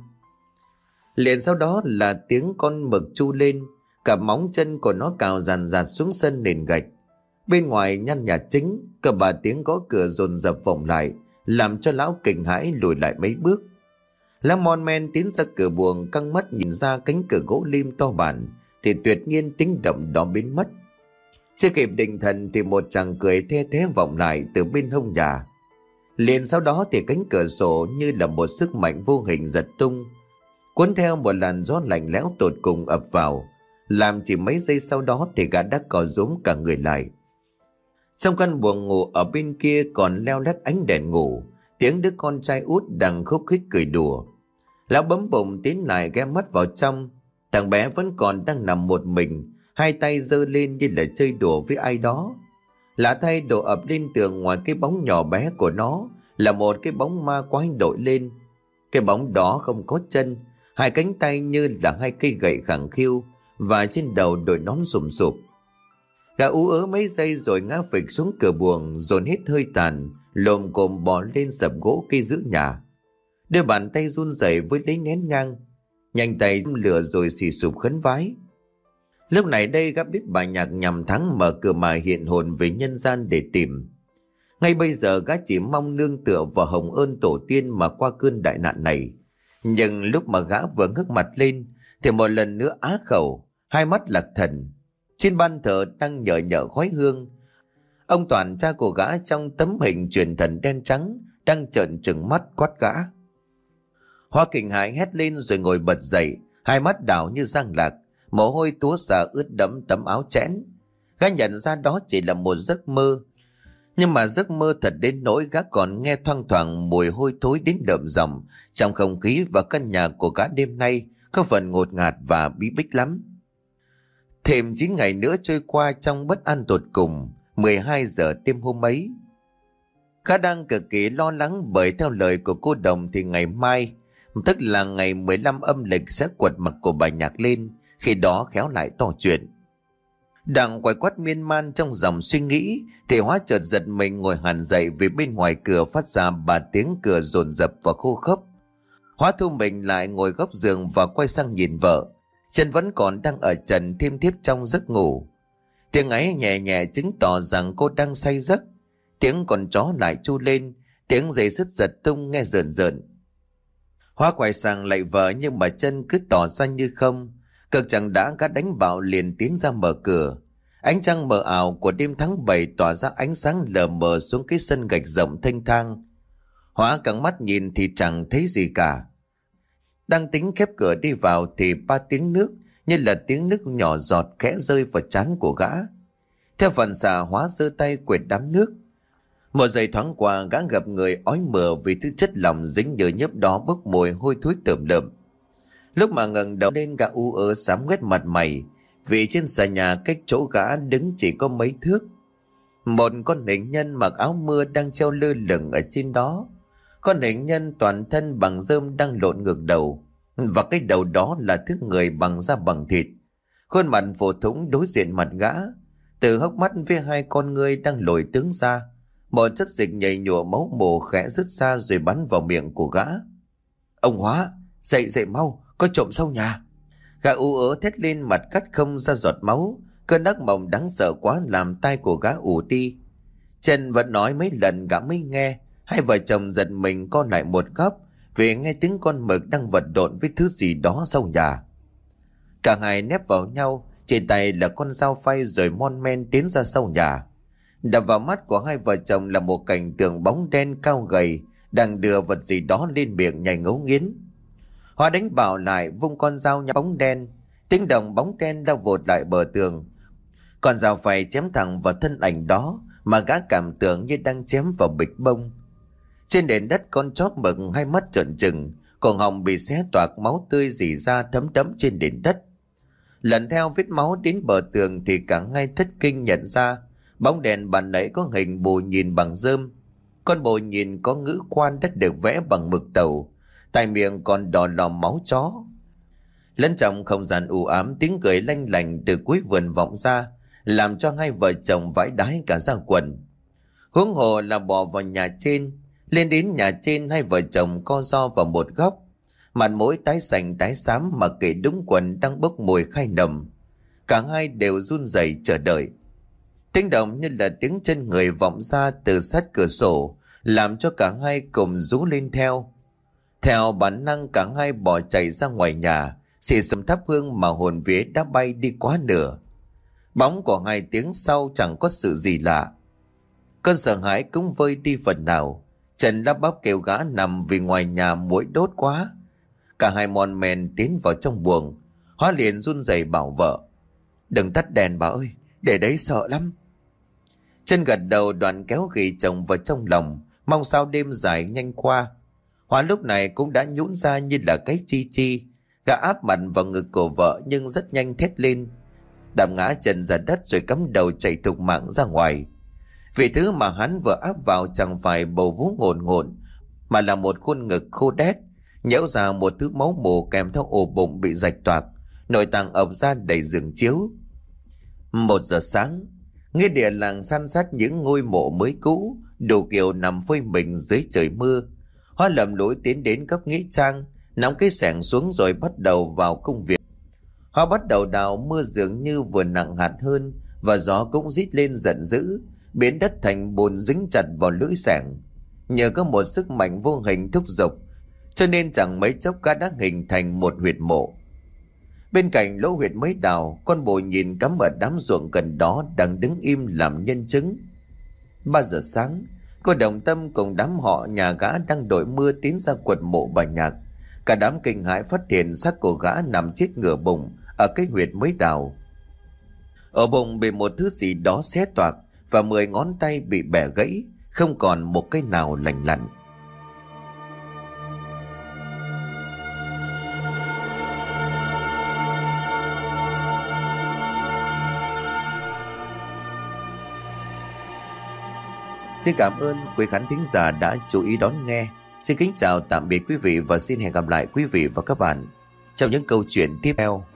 Liền sau đó là tiếng con mực chu lên, cả móng chân của nó cào dàn dạt xuống sân nền gạch. Bên ngoài căn nhà chính, cả ba tiếng gõ cửa dồn dập vọng lại, làm cho lão kinh hãi lùi lại mấy bước. Lão mon men tiến ra cửa buồng, căng mắt nhìn ra cánh cửa gỗ lim to bản, thì tuyệt nhiên tiếng động đó biến mất. Chưa kịp định thần thì một chàng cười the thé vọng lại từ bên hông nhà. Liền sau đó thì cánh cửa sổ như là một sức mạnh vô hình giật tung, cuốn theo một làn gió lạnh lẽo tột cùng ập vào, làm chỉ mấy giây sau đó thì gã đã co rúm cả người lại. Trong căn buồng ngủ ở bên kia còn leo lét ánh đèn ngủ, tiếng đứa con trai út đang khúc khích cười đùa. Lão bấm bụng tiến lại ghé mắt vào trong. Thằng bé vẫn còn đang nằm một mình, hai tay giơ lên như là chơi đùa với ai đó. Lạ thay, đổ ập lên tường ngoài cái bóng nhỏ bé của nó là một cái bóng ma quái đội lên. Cái bóng đó không có chân, hai cánh tay như là hai cây gậy khẳng khiu, và trên đầu đội nón sùm sụp. Gã ú ớ mấy giây rồi ngã phịch xuống cửa buồng, dồn hết hơi tàn, lồm cồm bò lên sập gỗ cây giữ nhà. Đôi bàn tay run rẩy với lấy nén nhang, nhanh tay lửa rồi xì sụp khấn vái. Lúc này đây gã biết bài nhạc nhằm thắng mở cửa mà hiện hồn về nhân gian để tìm. Ngay bây giờ gã chỉ mong nương tựa vào hồng ơn tổ tiên mà qua cơn đại nạn này. Nhưng lúc mà gã vừa ngước mặt lên thì một lần nữa á khẩu, hai mắt lạc thần. Trên ban thờ đang nhờ nhợ khói hương, ông Toàn, cha của gã trong tấm hình truyền thần đen trắng, đang trợn trừng mắt quát gã. Hoa kinh hãi hét lên rồi ngồi bật dậy, hai mắt đảo như giang lạc, mồ hôi túa ra ướt đẫm tấm áo chẽn. Gã nhận ra đó chỉ là một giấc mơ, nhưng mà giấc mơ thật đến nỗi gã còn nghe thoang thoảng mùi hôi thối đến đượm ròng trong không khí, và căn nhà của gã đêm nay có phần ngột ngạt và bí bích lắm. Thêm chín ngày nữa trôi qua trong bất an tột cùng. Mười hai giờ đêm hôm ấy, gã đang cực kỳ lo lắng, bởi theo lời của cô Đồng thì ngày mai, tức là ngày mười lăm âm lịch, sẽ quật mặt của bà Nhạc lên, khi đó khéo lại to chuyện. Đang quay quắt miên man trong dòng suy nghĩ thì Hóa chợt giật mình ngồi hẳn dậy, vì bên ngoài cửa phát ra ba tiếng cửa dồn dập và khô khốc. Hóa thu mình lại ngồi góc giường và quay sang nhìn vợ. Chân vẫn còn đang ở trần thiêm thiếp trong giấc ngủ. Tiếng ấy nhẹ nhẹ chứng tỏ rằng cô đang say giấc. Tiếng con chó lại chu lên, tiếng giày sứt giật tung nghe rợn rợn. Hóa quay sang lạy vợ, nhưng mà Chân cứ tỏ ra như không. Cực chẳng đã gã đánh bạo liền tiến ra mở cửa. Ánh trăng mờ ảo của đêm tháng bảy tỏa ra ánh sáng lờ mờ xuống cái sân gạch rộng thênh thang. Hóa căng mắt nhìn thì chẳng thấy gì cả. Đang tính khép cửa đi vào thì ba tiếng nước như là tiếng nước nhỏ giọt khẽ rơi vào trán của gã. Theo phản xạ, Hóa giơ tay quệt đám nước. Một giây thoáng qua, gã gặp người ói mửa vì thứ chất lỏng dính nhờ nhớp đó bốc mùi hôi thối tởm lợm. Lúc mà ngẩng đầu lên, gã u ớ xám quét mặt mày, vì trên xà nhà cách chỗ gã đứng chỉ có mấy thước. Một con hình nhân mặc áo mưa đang treo lơ lửng ở trên đó. Con hình nhân toàn thân bằng rơm đang lộn ngược đầu, và cái đầu đó là thứ người bằng da bằng thịt. Khuôn mặt phổ thủng đối diện mặt gã, từ hốc mắt với hai con ngươi đang lồi tướng ra. Một chất dịch nhầy nhụa máu mồ khẽ rứt xa rồi bắn vào miệng của gã. Ông Hóa, dậy dậy mau, có trộm sau nhà. Gã ú ớ thét lên, mặt cắt không ra giọt máu. Cơn ác mộng đáng sợ quá làm tai của gã ù đi. Trần vẫn nói mấy lần gã mới nghe. Hai vợ chồng giật mình co lại một góc, vì nghe tiếng con mực đang vật lộn với thứ gì đó sau nhà. Cả hai nép vào nhau, trên tay là con dao phay rồi mon men tiến ra sau nhà. Đập vào mắt của hai vợ chồng là một cảnh tượng bóng đen cao gầy đang đưa vật gì đó lên miệng nhai ngấu nghiến. Hóa đánh bảo lại, vung con dao nhắm bóng đen. Tiếng động bóng đen lao vụt lại bờ tường. Con dao phay chém thẳng vào thân ảnh đó, mà gã cảm tưởng như đang chém vào bịch bông. Trên nền đất, con chó mực hai mắt trợn trừng, cổ họng bị xé toạc, máu tươi rỉ ra thấm đẫm trên nền đất. Lần theo vết máu đến bờ tường thì cả hai thất kinh nhận ra bóng đèn bàn nãy có hình bồ nhìn bằng rơm. Con bồ nhìn có ngữ quan đã được vẽ bằng mực tàu, tại miệng còn đỏ lòm máu chó. Lẫn trong không gian u ám, tiếng cười lanh lành từ cuối vườn vọng ra, làm cho hai vợ chồng vãi đái cả da quần. Huống hồ là bò vào nhà trên. Lên đến nhà trên, hai vợ chồng co ro vào một góc, mặt mũi tái xanh tái xám mà kệ đúng quần đang bốc mùi khai nồng. Cả hai đều run rẩy chờ đợi. Tiếng động như là tiếng chân người vọng ra từ sát cửa sổ, làm cho cả hai cùng rú lên theo. Theo bản năng, cả hai bỏ chạy ra ngoài nhà, xì xầm thắp hương mà hồn vía đã bay đi quá nửa. Bóng của hai tiếng sau chẳng có sự gì lạ. Cơn sợ hãi cũng vơi đi phần nào. Trần lắp bắp kêu gã nằm vì ngoài nhà muỗi đốt quá. Cả hai mon men tiến vào trong buồng. Hóa liền run rẩy bảo vợ: Đừng tắt đèn bà ơi, để đấy sợ lắm. Chân gật đầu, đoạn kéo ghì chồng vào trong lòng, mong sao đêm dài nhanh qua. Hóa lúc này cũng đã nhũn ra như là cái chi chi. Gã áp mặt vào ngực của vợ nhưng rất nhanh thét lên, đạp ngã Trần ra đất rồi cắm đầu chạy thục mạng ra ngoài. Vì thứ mà hắn vừa áp vào chẳng phải bầu vú ngồn ngộn, mà là một khuôn ngực khô đét, nhễu ra một thứ máu mù kèm theo ổ bụng bị rạch toạc, nội tạng ập ra đầy giường chiếu. Một giờ sáng, nghĩa địa làng san sát những ngôi mộ mới cũ, đủ kiểu nằm phơi mình dưới trời mưa. Hóa lầm lũi tiến đến góc nghĩa trang, nắm cái xẻng xuống rồi bắt đầu vào công việc. Hóa bắt đầu đào, mưa dường như vừa nặng hạt hơn, và gió cũng rít lên giận dữ, biến đất thành bùn dính chặt vào lưỡi xẻng. Nhờ có một sức mạnh vô hình thúc giục, cho nên chẳng mấy chốc gã đã hình thành một huyệt mộ. Bên cạnh lỗ huyệt mới đào, con bồ nhìn cắm ở đám ruộng gần đó đang đứng im làm nhân chứng. Ba giờ sáng, cô Đồng Tâm cùng đám họ nhà gã đang đội mưa tiến ra quật mộ bà Nhạc. Cả đám kinh hãi phát hiện xác của gã nằm chết ngửa bụng ở cái huyệt mới đào. Ở bụng bị một thứ gì đó xé toạc, và mười ngón tay bị bẻ gãy, không còn một cái nào lành lặn. Xin cảm ơn quý khán thính giả đã chú ý đón nghe. Xin kính chào tạm biệt quý vị và xin hẹn gặp lại quý vị và các bạn trong những câu chuyện tiếp theo.